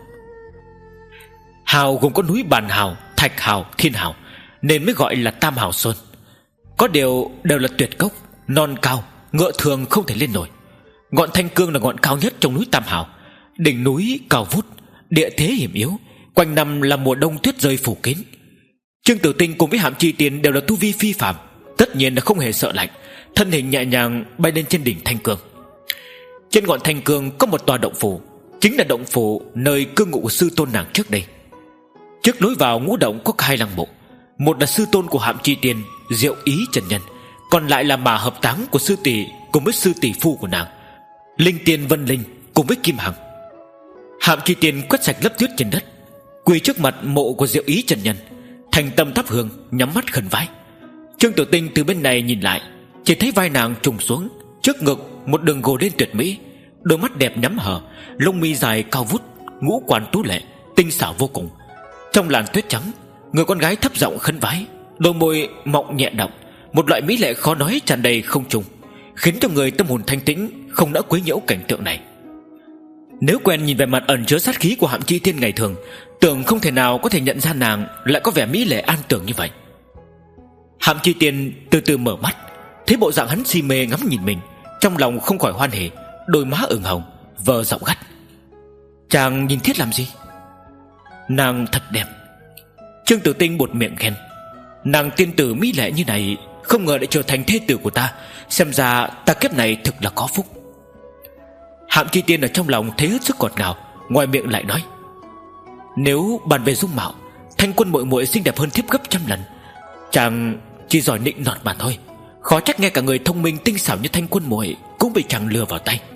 Hào gồm có núi Bàn Hào, Thạch Hào, Thiên Hào, nên mới gọi là Tam Hào Sơn. Có điều đều là tuyệt cốc, non cao, ngựa thường không thể lên nổi. Ngọn Thanh Cương là ngọn cao nhất trong núi Tam Hào. Đỉnh núi cao vút, địa thế hiểm yếu, quanh năm là mùa đông tuyết rơi phủ kín. Trương Tử Tinh cùng với Hạm Chi Tiên đều là tu vi phi phàm, tất nhiên là không hề sợ lạnh, thân hình nhẹ nhàng bay lên trên đỉnh Thanh Cương. Trên ngọn Thanh Cương có một tòa động phủ, chính là động phủ nơi cư ngụ của sư tôn nàng trước đây. Trước lối vào ngũ động có hai lăng mộ, một là sư tôn của Hạm Chi Tiên, Diệu Ý Trần Nhân, còn lại là mà hợp táng của sư tỷ cùng với sư tỷ phu của nàng, Linh Tiên Vân Linh cùng với Kim Hằng. Hạm Chi Tiên quét sạch lớp tuyết trên đất, quỳ trước mặt mộ của Diệu Ý Trần Nhân, thành tâm thắp hương, nhắm mắt khẩn vái. Trương Tử Tinh từ bên này nhìn lại, chỉ thấy vai nàng trùng xuống, trước ngực một đường gồ lên tuyệt mỹ, đôi mắt đẹp nhắm hờ, lông mi dài cao vút, ngũ quan tú lệ, tinh xảo vô cùng. Trong làn tuyết trắng, người con gái thấp giọng khấn vái, đôi môi mọng nhẹ động, một loại mỹ lệ khó nói tràn đầy không trung, khiến cho người tâm hồn thanh tĩnh không đã quấy nhiễu cảnh tượng này. Nếu quen nhìn về mặt ẩn chứa sát khí của Hạm Chi Tiên ngày thường, tưởng không thể nào có thể nhận ra nàng lại có vẻ mỹ lệ an tưởng như vậy. Hạm Chi Tiên từ từ mở mắt, thấy bộ dạng hắn si mê ngắm nhìn mình, trong lòng không khỏi hoan hỉ, đôi má ửng hồng, vờ giọng gắt: "Chàng nhìn thiết làm gì? Nàng thật đẹp." Trương Tử Tinh buột miệng khen: "Nàng tiên tử mỹ lệ như này, không ngờ lại trở thành thê tử của ta, xem ra ta kiếp này thực là có phúc." Hạm Chi Tiên ở trong lòng thấy hết sức ngọt ngào, ngoài miệng lại nói: "Nếu bàn về dung mạo, Thanh Quân muội muội xinh đẹp hơn thiếp gấp trăm lần. Chàng chỉ giỏi nịnh nọt mà thôi, khó trách ngay cả người thông minh tinh xảo như Thanh Quân muội cũng bị chàng lừa vào tay."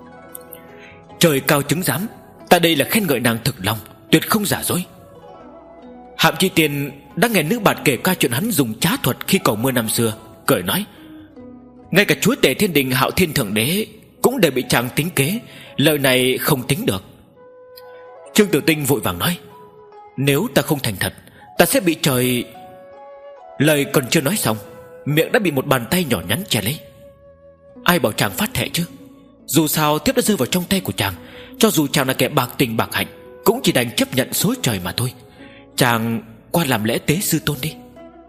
Trời cao chứng giám, ta đây là khen ngợi nàng thực lòng, tuyệt không giả dối. Hạm Chi Tiên đã nghe nữ bạt kể ca chuyện hắn dùng trá thuật khi cầu mưa năm xưa, cười nói: ngay cả chúa tể thiên đình Hạo Thiên Thượng Đế cũng đều bị chàng tính kế, lời này không tính được. Trương Tử Tinh vội vàng nói: nếu ta không thành thật, ta sẽ bị trời... Lời còn chưa nói xong, miệng đã bị một bàn tay nhỏ nhắn che lấy. Ai bảo chàng phát thệ chứ? Dù sao thiếp đã rơi vào trong tay của chàng, cho dù chàng là kẻ bạc tình bạc hạnh, cũng chỉ đành chấp nhận số trời mà thôi. Chàng qua làm lễ tế sư tôn đi.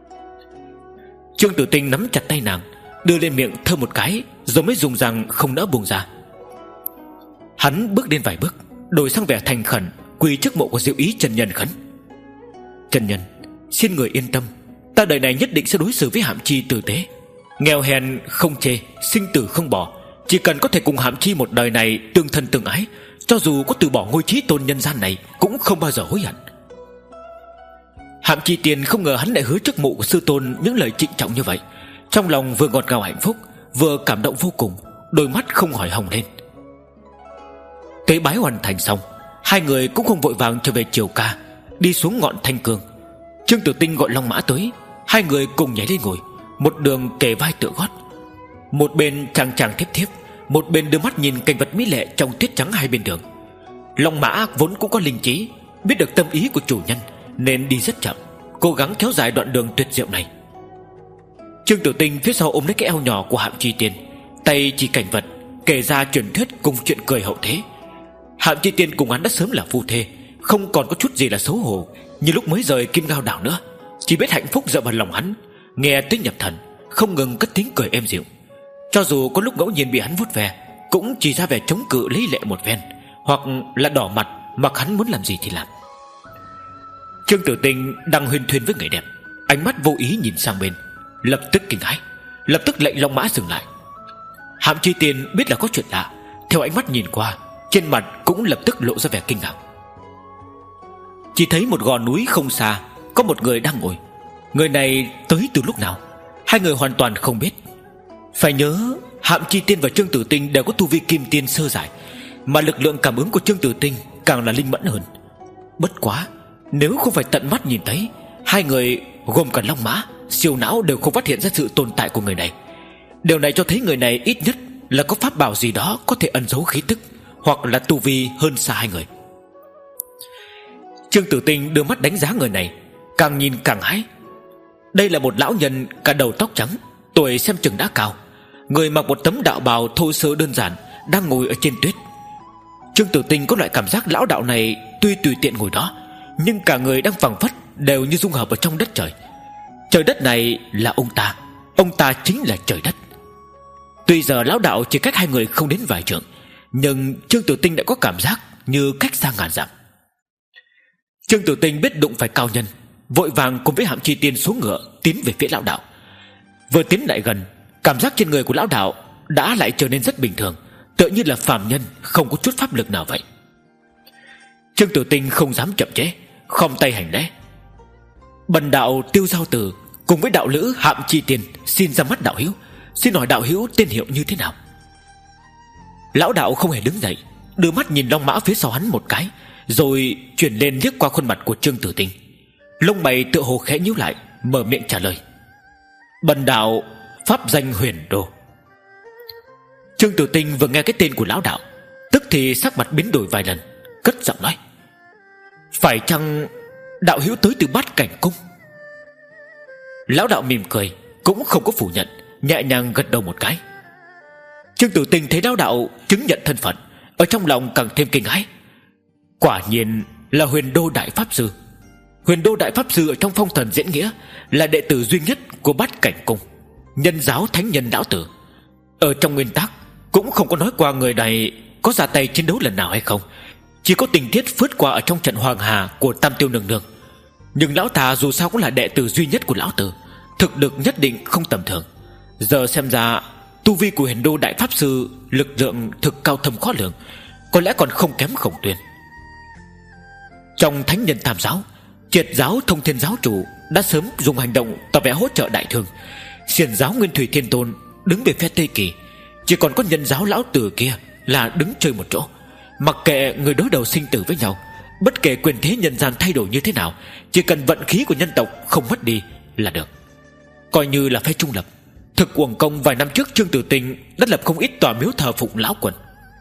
Trương Tử Tinh nắm chặt tay nàng, đưa lên miệng thơm một cái, rồi mới dùng răng không nỡ buông ra. Hắn bước lên vài bước, đổi sang vẻ thành khẩn, quỳ trước mộ của Diệu Ý chân nhân khấn: chân nhân, xin người yên tâm, ta đời này nhất định sẽ đối xử với Hạm Chi tử tế, nghèo hèn không chê, sinh tử không bỏ. Chỉ cần có thể cùng Hạm Chi một đời này tương thân tương ái, cho dù có từ bỏ ngôi chí tôn nhân gian này cũng không bao giờ hối hận. Hạm Chi Tiền không ngờ hắn lại hứa trước mộ của sư tôn những lời trịnh trọng như vậy, trong lòng vừa ngọt ngào hạnh phúc, vừa cảm động vô cùng, đôi mắt không hỏi hồng lên. Tế bái hoàn thành xong, hai người cũng không vội vàng trở về triều ca, đi xuống ngọn Thanh Cương. Trương Tử Tinh gọi Long Mã tới, hai người cùng nhảy lên ngồi, một đường kề vai tựa gót. Một bên chàng chàng thiếp thiếp, một bên đưa mắt nhìn cảnh vật mỹ lệ trong tuyết trắng hai bên đường. Long Mã vốn cũng có linh trí, biết được tâm ý của chủ nhân, nên đi rất chậm, cố gắng kéo dài đoạn đường tuyệt diệu này. Trương Tử Tinh phía sau ôm lấy cái eo nhỏ của Hạm Chi Tiên, tay chỉ cảnh vật, kể ra truyền thuyết cùng chuyện cười hậu thế. Hạm Chi Tiên cùng hắn đã sớm là phu thê, không còn có chút gì là xấu hổ như lúc mới rời Kim Ngao đảo nữa, chỉ biết hạnh phúc dựa vào lòng hắn, nghe tiếng nhập thần, không ngừng cất tiếng cười êm dịu. Cho dù có lúc ngẫu nhiên bị hắn vuốt ve, cũng chỉ ra vẻ chống cự lấy lệ một ven, hoặc là đỏ mặt mặc hắn muốn làm gì thì làm. Trương Tử Tinh đang huyên thuyên với người đẹp, ánh mắt vô ý nhìn sang bên, lập tức kinh hãi, lập tức lệnh Long Mã dừng lại. Hạm Chi Tiên biết là có chuyện lạ, theo ánh mắt nhìn qua, trên mặt cũng lập tức lộ ra vẻ kinh ngạc. Chỉ thấy một gò núi không xa có một người đang ngồi. Người này tới từ lúc nào, hai người hoàn toàn không biết. Phải nhớ Hạm Chi Tiên và Trương Tử Tinh đều có tu vi kim tiên sơ giải, mà lực lượng cảm ứng của Trương Tử Tinh càng là linh mẫn hơn. Bất quá, nếu không phải tận mắt nhìn thấy, hai người gồm cả Long Mã, siêu não đều không phát hiện ra sự tồn tại của người này. Điều này cho thấy người này ít nhất là có pháp bảo gì đó có thể ẩn giấu khí tức, hoặc là tu vi hơn xa hai người. Trương Tử Tinh đưa mắt đánh giá người này, càng nhìn càng hãi. Đây là một lão nhân cả đầu tóc trắng, tuổi xem chừng đã cao, người mặc một tấm đạo bào thô sơ đơn giản, đang ngồi ở trên tuyết. Trương Tử Tinh có loại cảm giác lão đạo này tuy tùy tiện ngồi đó, nhưng cả người đang phảng phất đều như dung hợp ở trong đất trời. Trời đất này là ông ta, ông ta chính là trời đất. Tuy giờ lão đạo chỉ cách hai người không đến vài trượng, nhưng Trương Tử Tinh đã có cảm giác như cách xa ngàn dặm. Trương Tử Tinh biết đụng phải cao nhân, vội vàng cùng với Hạm Chi Tiên xuống ngựa tiến về phía lão đạo. Vừa tiến lại gần, cảm giác trên người của lão đạo đã lại trở nên rất bình thường, tựa như là phàm nhân không có chút pháp lực nào vậy. Trương Tử Tinh không dám chậm trễ, khom tay hành lễ: bần đạo Tiêu Giao Tử cùng với đạo lữ Hạm Chi Tiên xin ra mắt đạo hữu, xin hỏi đạo hữu tên hiệu như thế nào? Lão đạo không hề đứng dậy, đưa mắt nhìn Long Mã phía sau hắn một cái, rồi chuyển lên liếc qua khuôn mặt của Trương Tử Tinh. Lông mày tựa hồ khẽ nhíu lại, mở miệng trả lời: bần đạo pháp danh Huyền Đô. Trương Tử Tinh vừa nghe cái tên của lão đạo, tức thì sắc mặt biến đổi vài lần, cất giọng nói: phải chăng đạo hữu tới từ Bát Cảnh Cung? Lão đạo mỉm cười, cũng không có phủ nhận, nhẹ nhàng gật đầu một cái. Trương Tử Tinh thấy lão đạo chứng nhận thân phận, ở trong lòng càng thêm kinh hãi. Quả nhiên là Huyền Đô Đại Pháp Sư. Huyền Đô Đại Pháp Sư ở trong phong thần diễn nghĩa là đệ tử duy nhất của Bát Cảnh Cung, nhân giáo thánh nhân lão tử. Ở trong nguyên tắc cũng không có nói qua người này có ra tay chiến đấu lần nào hay không, chỉ có tình tiết phớt qua ở trong trận Hoàng Hà của Tam Tiêu Nương Nương. Nhưng lão ta dù sao cũng là đệ tử duy nhất của lão tử, thực lực nhất định không tầm thường. Giờ xem ra tu vi của Huyền Đô Đại Pháp Sư lực lượng thực cao thâm khó lường, có lẽ còn không kém Khổng Tuyên. Trong thánh nhân tam giáo, Triệt giáo Thông Thiên giáo chủ đã sớm dùng hành động tỏ vẻ hỗ trợ đại thương. Xiển giáo Nguyên Thủy Thiên Tôn đứng về phe Tây Kỳ, chỉ còn có nhân giáo lão tử kia là đứng chơi một chỗ, mặc kệ người đối đầu sinh tử với nhau, Bất kể quyền thế nhân gian thay đổi như thế nào, chỉ cần vận khí của nhân tộc không mất đi là được. Coi như là phái trung lập. Thực uổng công vài năm trước Trương Tử Tinh đã lập không ít tòa miếu thờ phụng lão quần.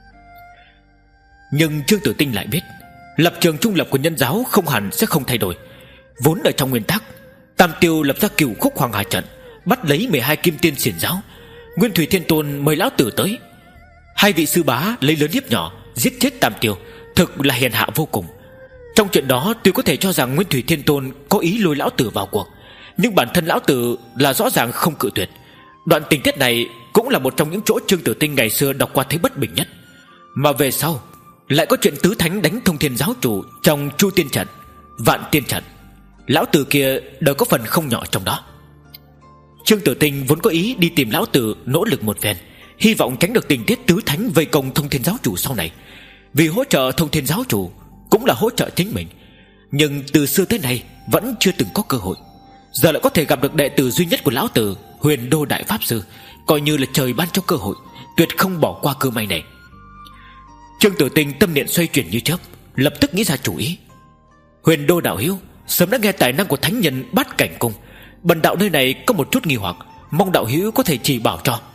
Nhưng Trương Tử Tinh lại biết lập trường trung lập của nhân giáo không hẳn sẽ không thay đổi. Vốn ở trong nguyên tắc, Tam Tiêu lập ra cửu khúc hoàng hà trận, bắt lấy mười hai kim tiên xiển giáo. Nguyên Thủy Thiên Tôn mời lão tử tới. Hai vị sư bá lấy lớn hiếp nhỏ, giết chết Tam Tiêu, thực là hiền hạ vô cùng. Trong chuyện đó tuy có thể cho rằng Nguyên Thủy Thiên Tôn có ý lôi lão tử vào cuộc, nhưng bản thân lão tử là rõ ràng không cự tuyệt. Đoạn tình tiết này cũng là một trong những chỗ Trương Tử Tinh ngày xưa đọc qua thấy bất bình nhất. Mà về sau lại có chuyện tứ thánh đánh thông thiên giáo chủ trong Chu Tiên trận, Vạn Tiên trận. Lão tử kia đều có phần không nhỏ trong đó. Trương Tử Tinh vốn có ý đi tìm lão tử nỗ lực một phen, hy vọng tránh được tình tiết tứ thánh vây công thông thiên giáo chủ sau này. Vì hỗ trợ thông thiên giáo chủ cũng là hỗ trợ chính mình. Nhưng từ xưa tới nay vẫn chưa từng có cơ hội. Giờ lại có thể gặp được đệ tử duy nhất của lão tử, Huyền Đô Đại Pháp Sư, coi như là trời ban cho cơ hội, tuyệt không bỏ qua cơ may này. Trương Tử Tinh tâm niệm xoay chuyển như chớp, lập tức nghĩ ra chủ ý. Huyền Đô đạo hữu sớm đã nghe tài năng của thánh nhân Bát Cảnh Cung, bần đạo nơi này có một chút nghi hoặc, mong đạo hữu có thể chỉ bảo cho.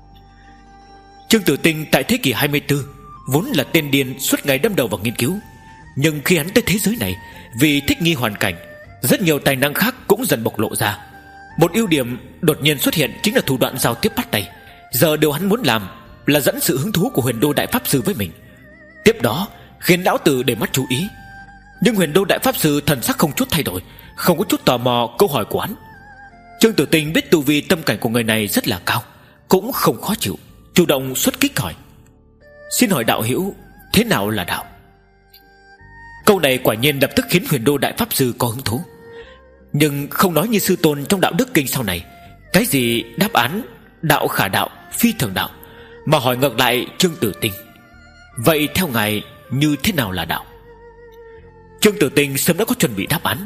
Trương Tử Tinh tại thế kỷ hai mươi tư vốn là tên điên suốt ngày đâm đầu vào nghiên cứu. Nhưng khi hắn tới thế giới này, vì thích nghi hoàn cảnh, rất nhiều tài năng khác cũng dần bộc lộ ra. Một ưu điểm đột nhiên xuất hiện chính là thủ đoạn giao tiếp bắt tay. Giờ điều hắn muốn làm là dẫn sự hứng thú của Huyền Đô Đại Pháp Sư với mình, tiếp đó khiến lão tử để mắt chú ý. Nhưng Huyền Đô Đại Pháp Sư thần sắc không chút thay đổi, không có chút tò mò câu hỏi của hắn. Trương Tử Tinh biết tu vi tâm cảnh của người này rất là cao, cũng không khó chịu, chủ động xuất kích hỏi: xin hỏi đạo hữu, thế nào là đạo? Câu này quả nhiên lập tức khiến Huyền Đô Đại Pháp Sư có hứng thú. Nhưng không nói như sư tôn trong Đạo Đức Kinh sau này, cái gì đáp án đạo khả đạo, phi thường đạo, mà hỏi ngược lại Trương Tử Tinh: vậy theo ngài như thế nào là đạo? Trương Tử Tinh sớm đã có chuẩn bị đáp án.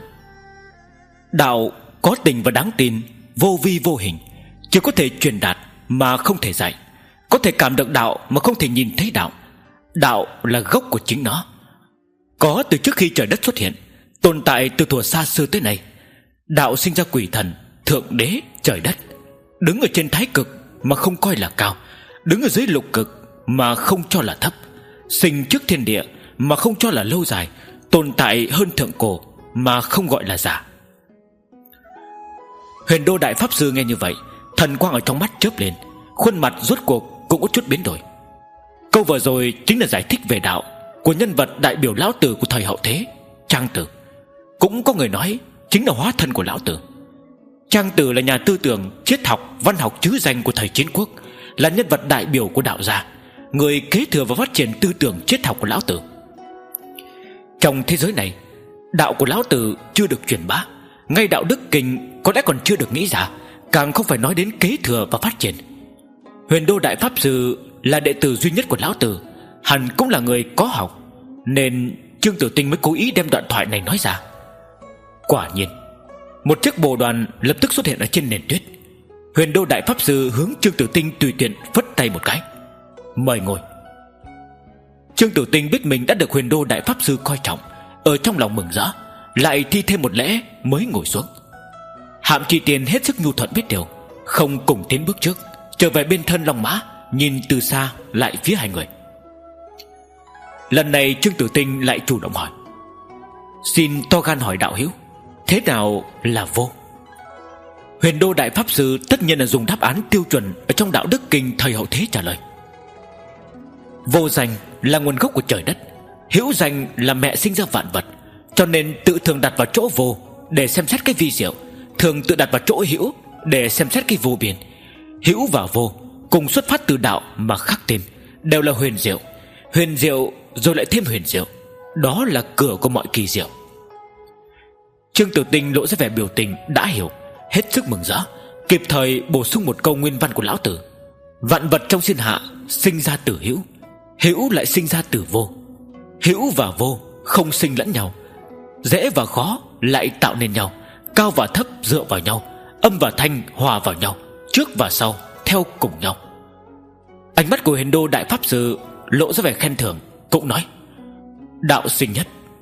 Đạo có tình và đáng tin, vô vi vô hình, chỉ có thể truyền đạt mà không thể dạy, có thể cảm được đạo mà không thể nhìn thấy đạo. Đạo là gốc của chính nó, có từ trước khi trời đất xuất hiện, tồn tại từ thuở xa xưa tới nay. Đạo sinh ra quỷ thần, thượng đế, trời đất, đứng ở trên thái cực mà không coi là cao, đứng ở dưới lục cực mà không cho là thấp, sinh trước thiên địa mà không cho là lâu dài, tồn tại hơn thượng cổ mà không gọi là giả. Huyền Đô Đại Pháp Sư nghe như vậy, thần quang ở trong mắt chớp lên, khuôn mặt rốt cuộc cũng có chút biến đổi. Câu vừa rồi chính là giải thích về đạo của nhân vật đại biểu lão tử của thời hậu thế, Trang Tử. Cũng có người nói chính là hóa thân của lão tử. Trang Tử là nhà tư tưởng, triết học, văn học trứ danh của thời chiến quốc, là nhân vật đại biểu của đạo gia, người kế thừa và phát triển tư tưởng triết học của lão tử. Trong thế giới này, đạo của lão tử chưa được truyền bá, ngay Đạo Đức Kinh có lẽ còn chưa được nghĩ ra, càng không phải nói đến kế thừa và phát triển. Huyền Đô Đại Pháp Sư là đệ tử duy nhất của lão tử, hẳn cũng là người có học, nên Trương Tử Tinh mới cố ý đem đoạn thoại này nói ra. Quả nhiên, một chiếc bồ đoàn lập tức xuất hiện ở trên nền tuyết. Huyền Đô Đại Pháp Sư hướng Trương Tử Tinh tùy tiện phất tay một cái: mời ngồi. Trương Tử Tinh biết mình đã được Huyền Đô Đại Pháp Sư coi trọng, ở trong lòng mừng rỡ, lại thi thêm một lễ mới ngồi xuống. Hạm Chi Tiên hết sức nhu thuận biết điều, không cùng tiến bước trước, trở về bên thân Long Mã, nhìn từ xa lại phía hai người. Lần này Trương Tử Tinh lại chủ động hỏi: xin to gan hỏi đạo hữu, thế nào là vô? Huyền Đô Đại Pháp Sư tất nhiên là dùng đáp án tiêu chuẩn ở trong Đạo Đức Kinh thời hậu thế trả lời: vô danh là nguồn gốc của trời đất, hữu danh là mẹ sinh ra vạn vật, cho nên tự thường đặt vào chỗ vô để xem xét cái vi diệu, thường tự đặt vào chỗ hữu để xem xét cái vô biên. Hữu và vô cùng xuất phát từ đạo mà khắc tên, đều là huyền diệu. Huyền diệu rồi lại thêm huyền diệu, đó là cửa của mọi kỳ diệu. Trương Tử Tinh lộ ra vẻ biểu tình đã hiểu, hết sức mừng rỡ, kịp thời bổ sung một câu nguyên văn của lão tử: vạn vật trong thiên hạ sinh ra từ hữu, hữu lại sinh ra từ vô. Hữu và vô không sinh lẫn nhau, dễ và khó lại tạo nên nhau, cao và thấp dựa vào nhau, âm và thanh hòa vào nhau, trước và sau theo cùng nhau. Ánh mắt của Huyền Đô Đại Pháp Sư lộ ra vẻ khen thưởng, cũng nói: đạo sinh nhất,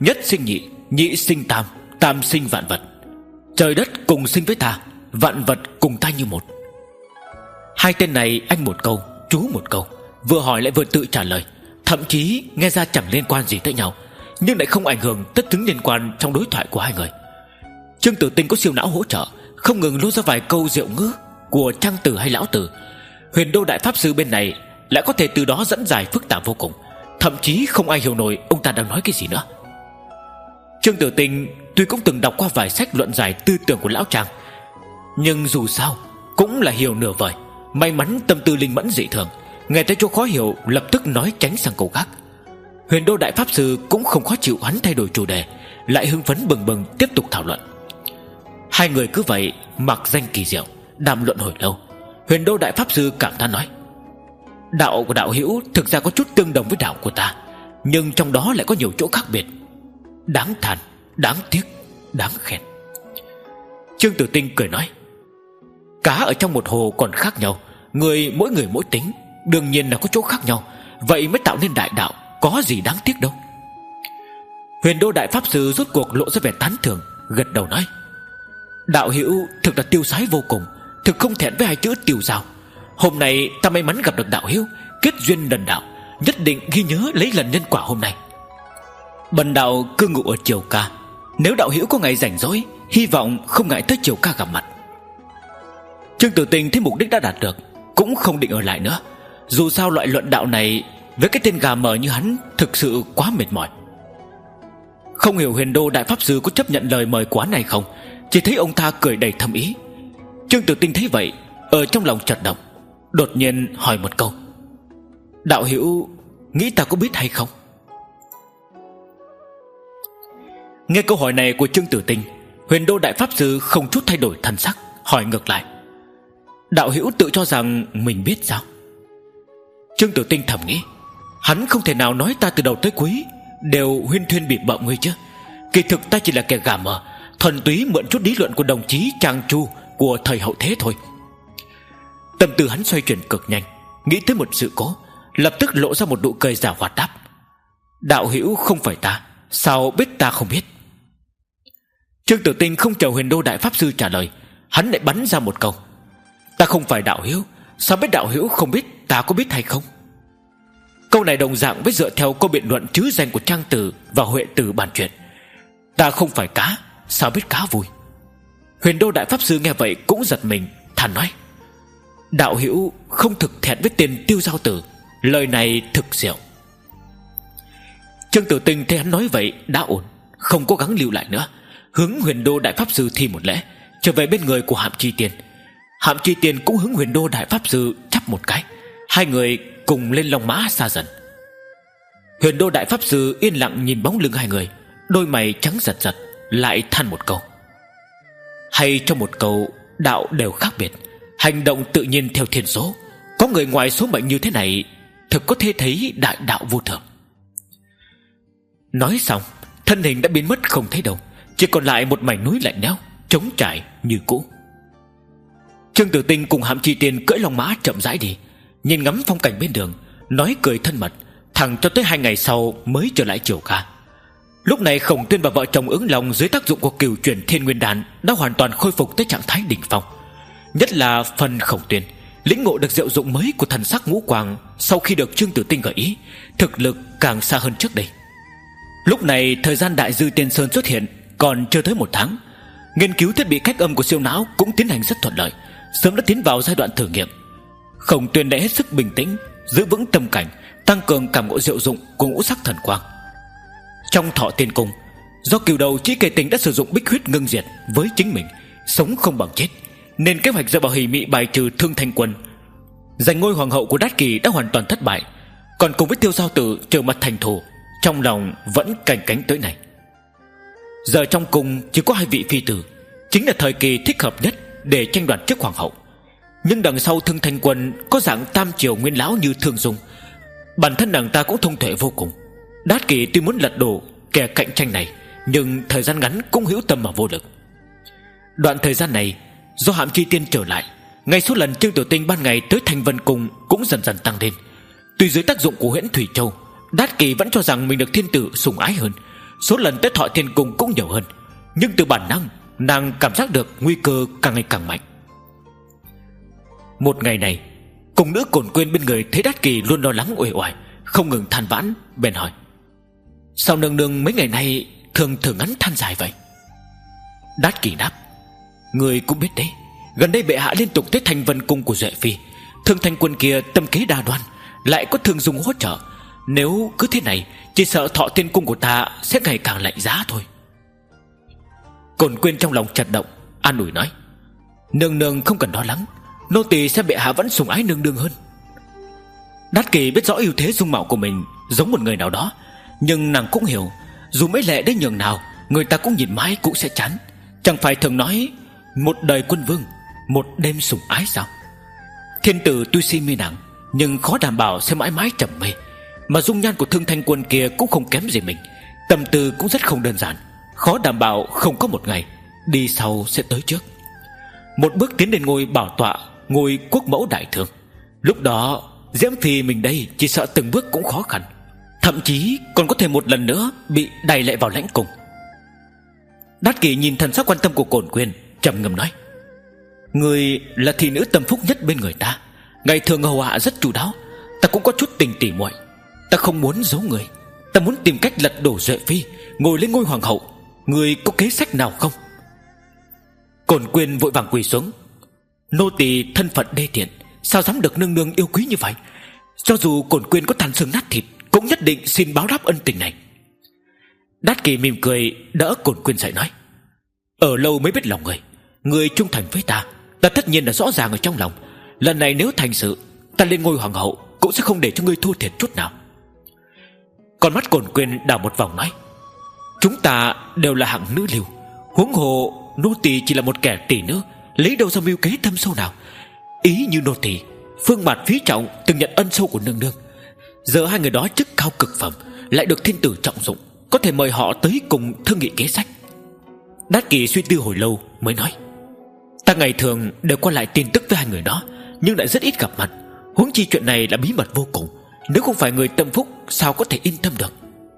nhất sinh nhị, nhị sinh tam, tam sinh vạn vật. Trời đất cùng sinh với ta, vạn vật cùng ta như một. Hai tên này anh một câu, chú một câu, vừa hỏi lại vừa tự trả lời, thậm chí nghe ra chẳng liên quan gì tới nhau, nhưng lại không ảnh hưởng tới tính liên quan trong đối thoại của hai người. Trương Tử Tinh có siêu não hỗ trợ, không ngừng lôi ra vài câu diệu ngữ của trang tử hay lão tử. Huyền Đô đại pháp sư bên này lại có thể từ đó dẫn giải phức tạp vô cùng, thậm chí không ai hiểu nổi ông ta đang nói cái gì nữa. Trương Tử Tinh tuy cũng từng đọc qua vài sách luận giải tư tưởng của lão Trang, nhưng dù sao cũng là hiểu nửa vời. May mắn tâm tư linh mẫn dị thường, nghe thấy chỗ khó hiểu lập tức nói tránh sang câu khác. Huyền Đô đại pháp sư cũng không khó chịu hắn thay đổi chủ đề, lại hưng phấn bừng bừng tiếp tục thảo luận. Hai người cứ vậy mặc danh kỳ diệu đàm luận hồi lâu. Huyền Đô đại pháp sư cảm thán nói, đạo của đạo hữu thực ra có chút tương đồng với đạo của ta, nhưng trong đó lại có nhiều chỗ khác biệt. Đáng than, đáng tiếc, đáng khen. Trương Tử Tinh cười nói, cá ở trong một hồ còn khác nhau, người mỗi người mỗi tính, đương nhiên là có chỗ khác nhau, vậy mới tạo nên đại đạo, có gì đáng tiếc đâu. Huyền Đô đại pháp sư rốt cuộc lộ ra vẻ tán thưởng, gật đầu nói, đạo hữu thực là tiêu sái vô cùng, thực không thẹn với hai chữ tiêu dao. Hôm nay ta may mắn gặp được đạo hữu, kết duyên lần đạo, nhất định ghi nhớ lấy lần nhân quả hôm nay. Bần đạo cư ngụ ở Triều Ca, nếu đạo hữu có ngày rảnh rỗi, hy vọng không ngại tới Triều Ca gặp mặt. Trương Tử Tinh thấy mục đích đã đạt được, cũng không định ở lại nữa. Dù sao loại luận đạo này với cái tên gà mờ như hắn thực sự quá mệt mỏi. Không hiểu Huyền Đô đại pháp sư có chấp nhận lời mời quán này không, chỉ thấy ông ta cười đầy thâm ý. Trương Tử Tinh thấy vậy, ở trong lòng chợt động, đột nhiên hỏi một câu, đạo hữu nghĩ ta có biết hay không? Nghe câu hỏi này của Trương Tử Tinh, Huyền Đô đại pháp sư không chút thay đổi thần sắc, hỏi ngược lại, đạo hữu tự cho rằng mình biết sao? Trương Tử Tinh thầm nghĩ, hắn không thể nào nói ta từ đầu tới cuối đều huyên thuyên bịp bợm ngươi chứ. Kỳ thực ta chỉ là kẻ gà mờ, thuần túy mượn chút lý luận của đồng chí Trang Chu của thời hậu thế thôi. Tâm tư hắn xoay chuyển cực nhanh, nghĩ tới một sự cố, lập tức lộ ra một nụ cười giả hoạt đáp, đạo hữu không phải ta, sao biết ta không biết? Trương Tử Tinh không chờ Huyền Đô đại pháp sư trả lời, hắn lại bắn ra một câu, ta không phải đạo hữu, sao biết đạo hữu không biết ta có biết hay không? Câu này đồng dạng với dựa theo câu biện luận trứ danh của Trang Tử và Huệ Tử bàn chuyện, ta không phải cá, sao biết cá vui? Huyền Đô đại pháp sư nghe vậy cũng giật mình, thản nói, đạo hữu không thực thẹn với tên Tiêu Giao Tử, lời này thực diệu. Trương Tử Tinh thấy hắn nói vậy đã ổn, không cố gắng lưu lại nữa, hướng Huyền Đô đại pháp sư thi một lễ, trở về bên người của Hạm Chi Tiên. Hạm Chi Tiên cũng hướng Huyền Đô đại pháp sư chắp một cái, hai người cùng lên long mã xa dần. Huyền Đô đại pháp sư yên lặng nhìn bóng lưng hai người, đôi mày trắng giật giật, lại than một câu, hay trong một câu đạo đều khác biệt, hành động tự nhiên theo thiên số, có người ngoài số mệnh như thế này, thực có thể thấy đại đạo vô thường. Nói xong, thân hình đã biến mất không thấy đâu, chỉ còn lại một mảnh núi lạnh lẽo, trống trải như cũ. Trương Tử Tinh cùng Hạm Chi Tiên cưỡi long mã chậm rãi đi, nhìn ngắm phong cảnh bên đường, nói cười thân mật, thẳng cho tới hai ngày sau mới trở lại Triều Ca. Lúc này Khổng Tuyên và vợ chồng Ứng Long dưới tác dụng của cửu chuyển Thiên Nguyên Đan đã hoàn toàn khôi phục tới trạng thái đỉnh phong. Nhất là phần Khổng Tuyên lĩnh ngộ được diệu dụng mới của thần sắc ngũ quang, sau khi được Trương Tử Tinh gợi ý, thực lực càng xa hơn trước đây. Lúc này thời gian Đại Dư Tiên Sơn xuất hiện còn chưa tới một tháng, nghiên cứu thiết bị cách âm của siêu não cũng tiến hành rất thuận lợi, sớm đã tiến vào giai đoạn thử nghiệm. Khổng Tuyên đã hết sức bình tĩnh, giữ vững tâm cảnh, tăng cường cảm ngộ diệu dụng của ngũ sắc thần quang. Trong Thọ Tiên Cung, do cửu đầu Chí Kê Tinh đã sử dụng bích huyết ngưng diệt với chính mình, sống không bằng chết, nên kế hoạch dựa vào hỷ mị bài trừ Thương Thanh Quân, giành ngôi hoàng hậu của Đát Kỳ đã hoàn toàn thất bại. Còn cùng với Tiêu Giao Tử trở mặt thành thù, trong lòng vẫn canh cánh tới này. Giờ trong cung chỉ có hai vị phi tử, chính là thời kỳ thích hợp nhất để tranh đoạt chức hoàng hậu. Nhưng đằng sau Thương Thanh Quân có dạng tam triều nguyên lão như Thương Dung, bản thân nàng ta cũng thông tuệ vô cùng. Đát Kỳ tuy muốn lật đổ kẻ cạnh tranh này, nhưng thời gian ngắn cũng hữu tâm mà vô lực. Đoạn thời gian này, do Hạm Chi Tiên trở lại, ngay số lần Trương Tử Tinh ban ngày tới Thanh Vân Cung cũng dần dần tăng lên. Tuy dưới tác dụng của Huyễn Thủy Châu, Đát Kỳ vẫn cho rằng mình được thiên tử sủng ái hơn, số lần tới Thọ Thiên Cung cũng nhiều hơn. Nhưng từ bản năng nàng cảm giác được nguy cơ càng ngày càng mạnh. Một ngày này, cùng nữ Cổn Quyên bên người thấy Đát Kỳ luôn lo lắng uể oải, không ngừng than vãn, bèn hỏi: sao nương nương mấy ngày nay thường thở ngắn than dài vậy? Đát Kỳ đáp: người cũng biết đấy, gần đây bệ hạ liên tục tới Thanh Vân Cung của Duệ Phi. Thương Thanh Quân kia tâm kế đa đoan, lại có Thương Dung hỗ trợ. Nếu cứ thế này, chỉ sợ Thọ Thiên Cung của ta sẽ ngày càng lạnh giá thôi. Cổn Quyên trong lòng chật động, an ủi nói: nương nương không cần lo lắng, nô tỳ xem bệ hạ vẫn sủng ái nương nương hơn. Đát Kỳ biết rõ ưu thế dung mạo của mình giống một người nào đó, nhưng nàng cũng hiểu, dù mấy lệ đến nhường nào, người ta cũng nhìn mãi cũng sẽ chán. Chẳng phải thường nói một đời quân vương, một đêm sủng ái sao? Thiên tử tuy si mê nàng, nhưng khó đảm bảo sẽ mãi mãi trầm mê. Mà dung nhan của Thương Thanh Quân kia cũng không kém gì mình, tâm tư cũng rất không đơn giản, khó đảm bảo không có một ngày đi sau sẽ tới trước. Một bước tiến lên ngôi bảo tọa, ngôi quốc mẫu đại thương. Lúc đó Diễm Phi mình đây chỉ sợ từng bước cũng khó khăn, thậm chí còn có thể một lần nữa bị đày lại vào lãnh cung. Đát Kỳ nhìn thần sắc quan tâm của Cổn Quyên, trầm ngâm nói: người là thị nữ tâm phúc nhất bên người ta, ngày thường hầu hạ rất chu đáo, ta cũng có chút tình tỉ muội. Ta không muốn giấu người, ta muốn tìm cách lật đổ Duệ Phi, ngồi lên ngôi hoàng hậu. Người có kế sách nào không? Cổn Quyên vội vàng quỳ xuống: nô tỳ thân phận đê tiện, sao dám được nương nương yêu quý như vậy? Cho dù Cổn Quyên có tàn xương nát thịt, cũng nhất định xin báo đáp ân tình này. Đát Kỳ mỉm cười đỡ Cổn Quyên dậy nói: ở lâu mới biết lòng người, người trung thành với ta, ta tất nhiên là rõ ràng ở trong lòng. Lần này nếu thành sự, ta lên ngôi hoàng hậu cũng sẽ không để cho ngươi thua thiệt chút nào. Con mắt Cổn Quyên đảo một vòng nói: chúng ta đều là hạng nữ lưu, huống hồ nô tỳ chỉ là một kẻ tỷ nữ, lấy đâu ra mưu kế thâm sâu nào? Ý như nô tỳ, Phương Mạt, Phí Trọng từng nhận ân sâu của nương nương, giờ hai người đó chức cao cực phẩm, lại được thiên tử trọng dụng, có thể mời họ tới cùng thương nghị kế sách. Đát Kỳ suy tư hồi lâu mới nói: ta ngày thường đều qua lại tin tức với hai người đó, nhưng lại rất ít gặp mặt, huống chi chuyện này là bí mật vô cùng, nếu không phải người tâm phúc sao có thể yên tâm được.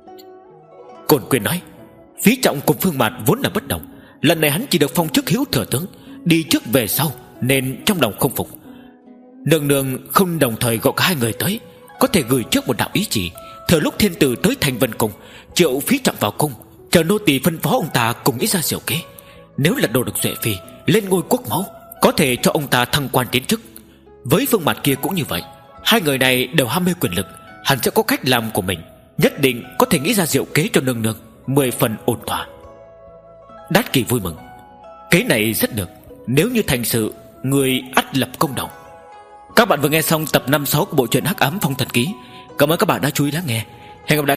Cổn Quyên nói: Phí Trọng cùng Phương Mạt vốn là bất đồng, lần này hắn chỉ được phong chức hữu thừa tướng, đi trước về sau, nên trong lòng không phục. Nương nương không đồng thời gọi cả hai người tới, có thể gửi trước một đạo ý chỉ, thừa lúc thiên tử tới Thanh Vân Cung, triệu Phí Trọng vào cung, chờ nô tỳ phân phó ông ta cùng nghĩ ra diệu kế. Nếu lật đổ được Duệ Phi, lên ngôi quốc mẫu, có thể cho ông ta thăng quan tiến chức. Với Phương Mạt kia cũng như vậy, hai người này đều ham mê quyền lực, hắn sẽ có cách làm của mình, nhất định có thể nghĩ ra diệu kế cho nương nương, mười phần ổn thỏa. Đát Kỳ vui mừng: kế này rất được, nếu như thành sự, người ắt lập công đầu. Các bạn vừa nghe xong tập năm sáu của bộ truyện Hắc Ám Phong Thần Ký. Cảm ơn các bạn đã chú ý lắng nghe. Hẹn gặp lại.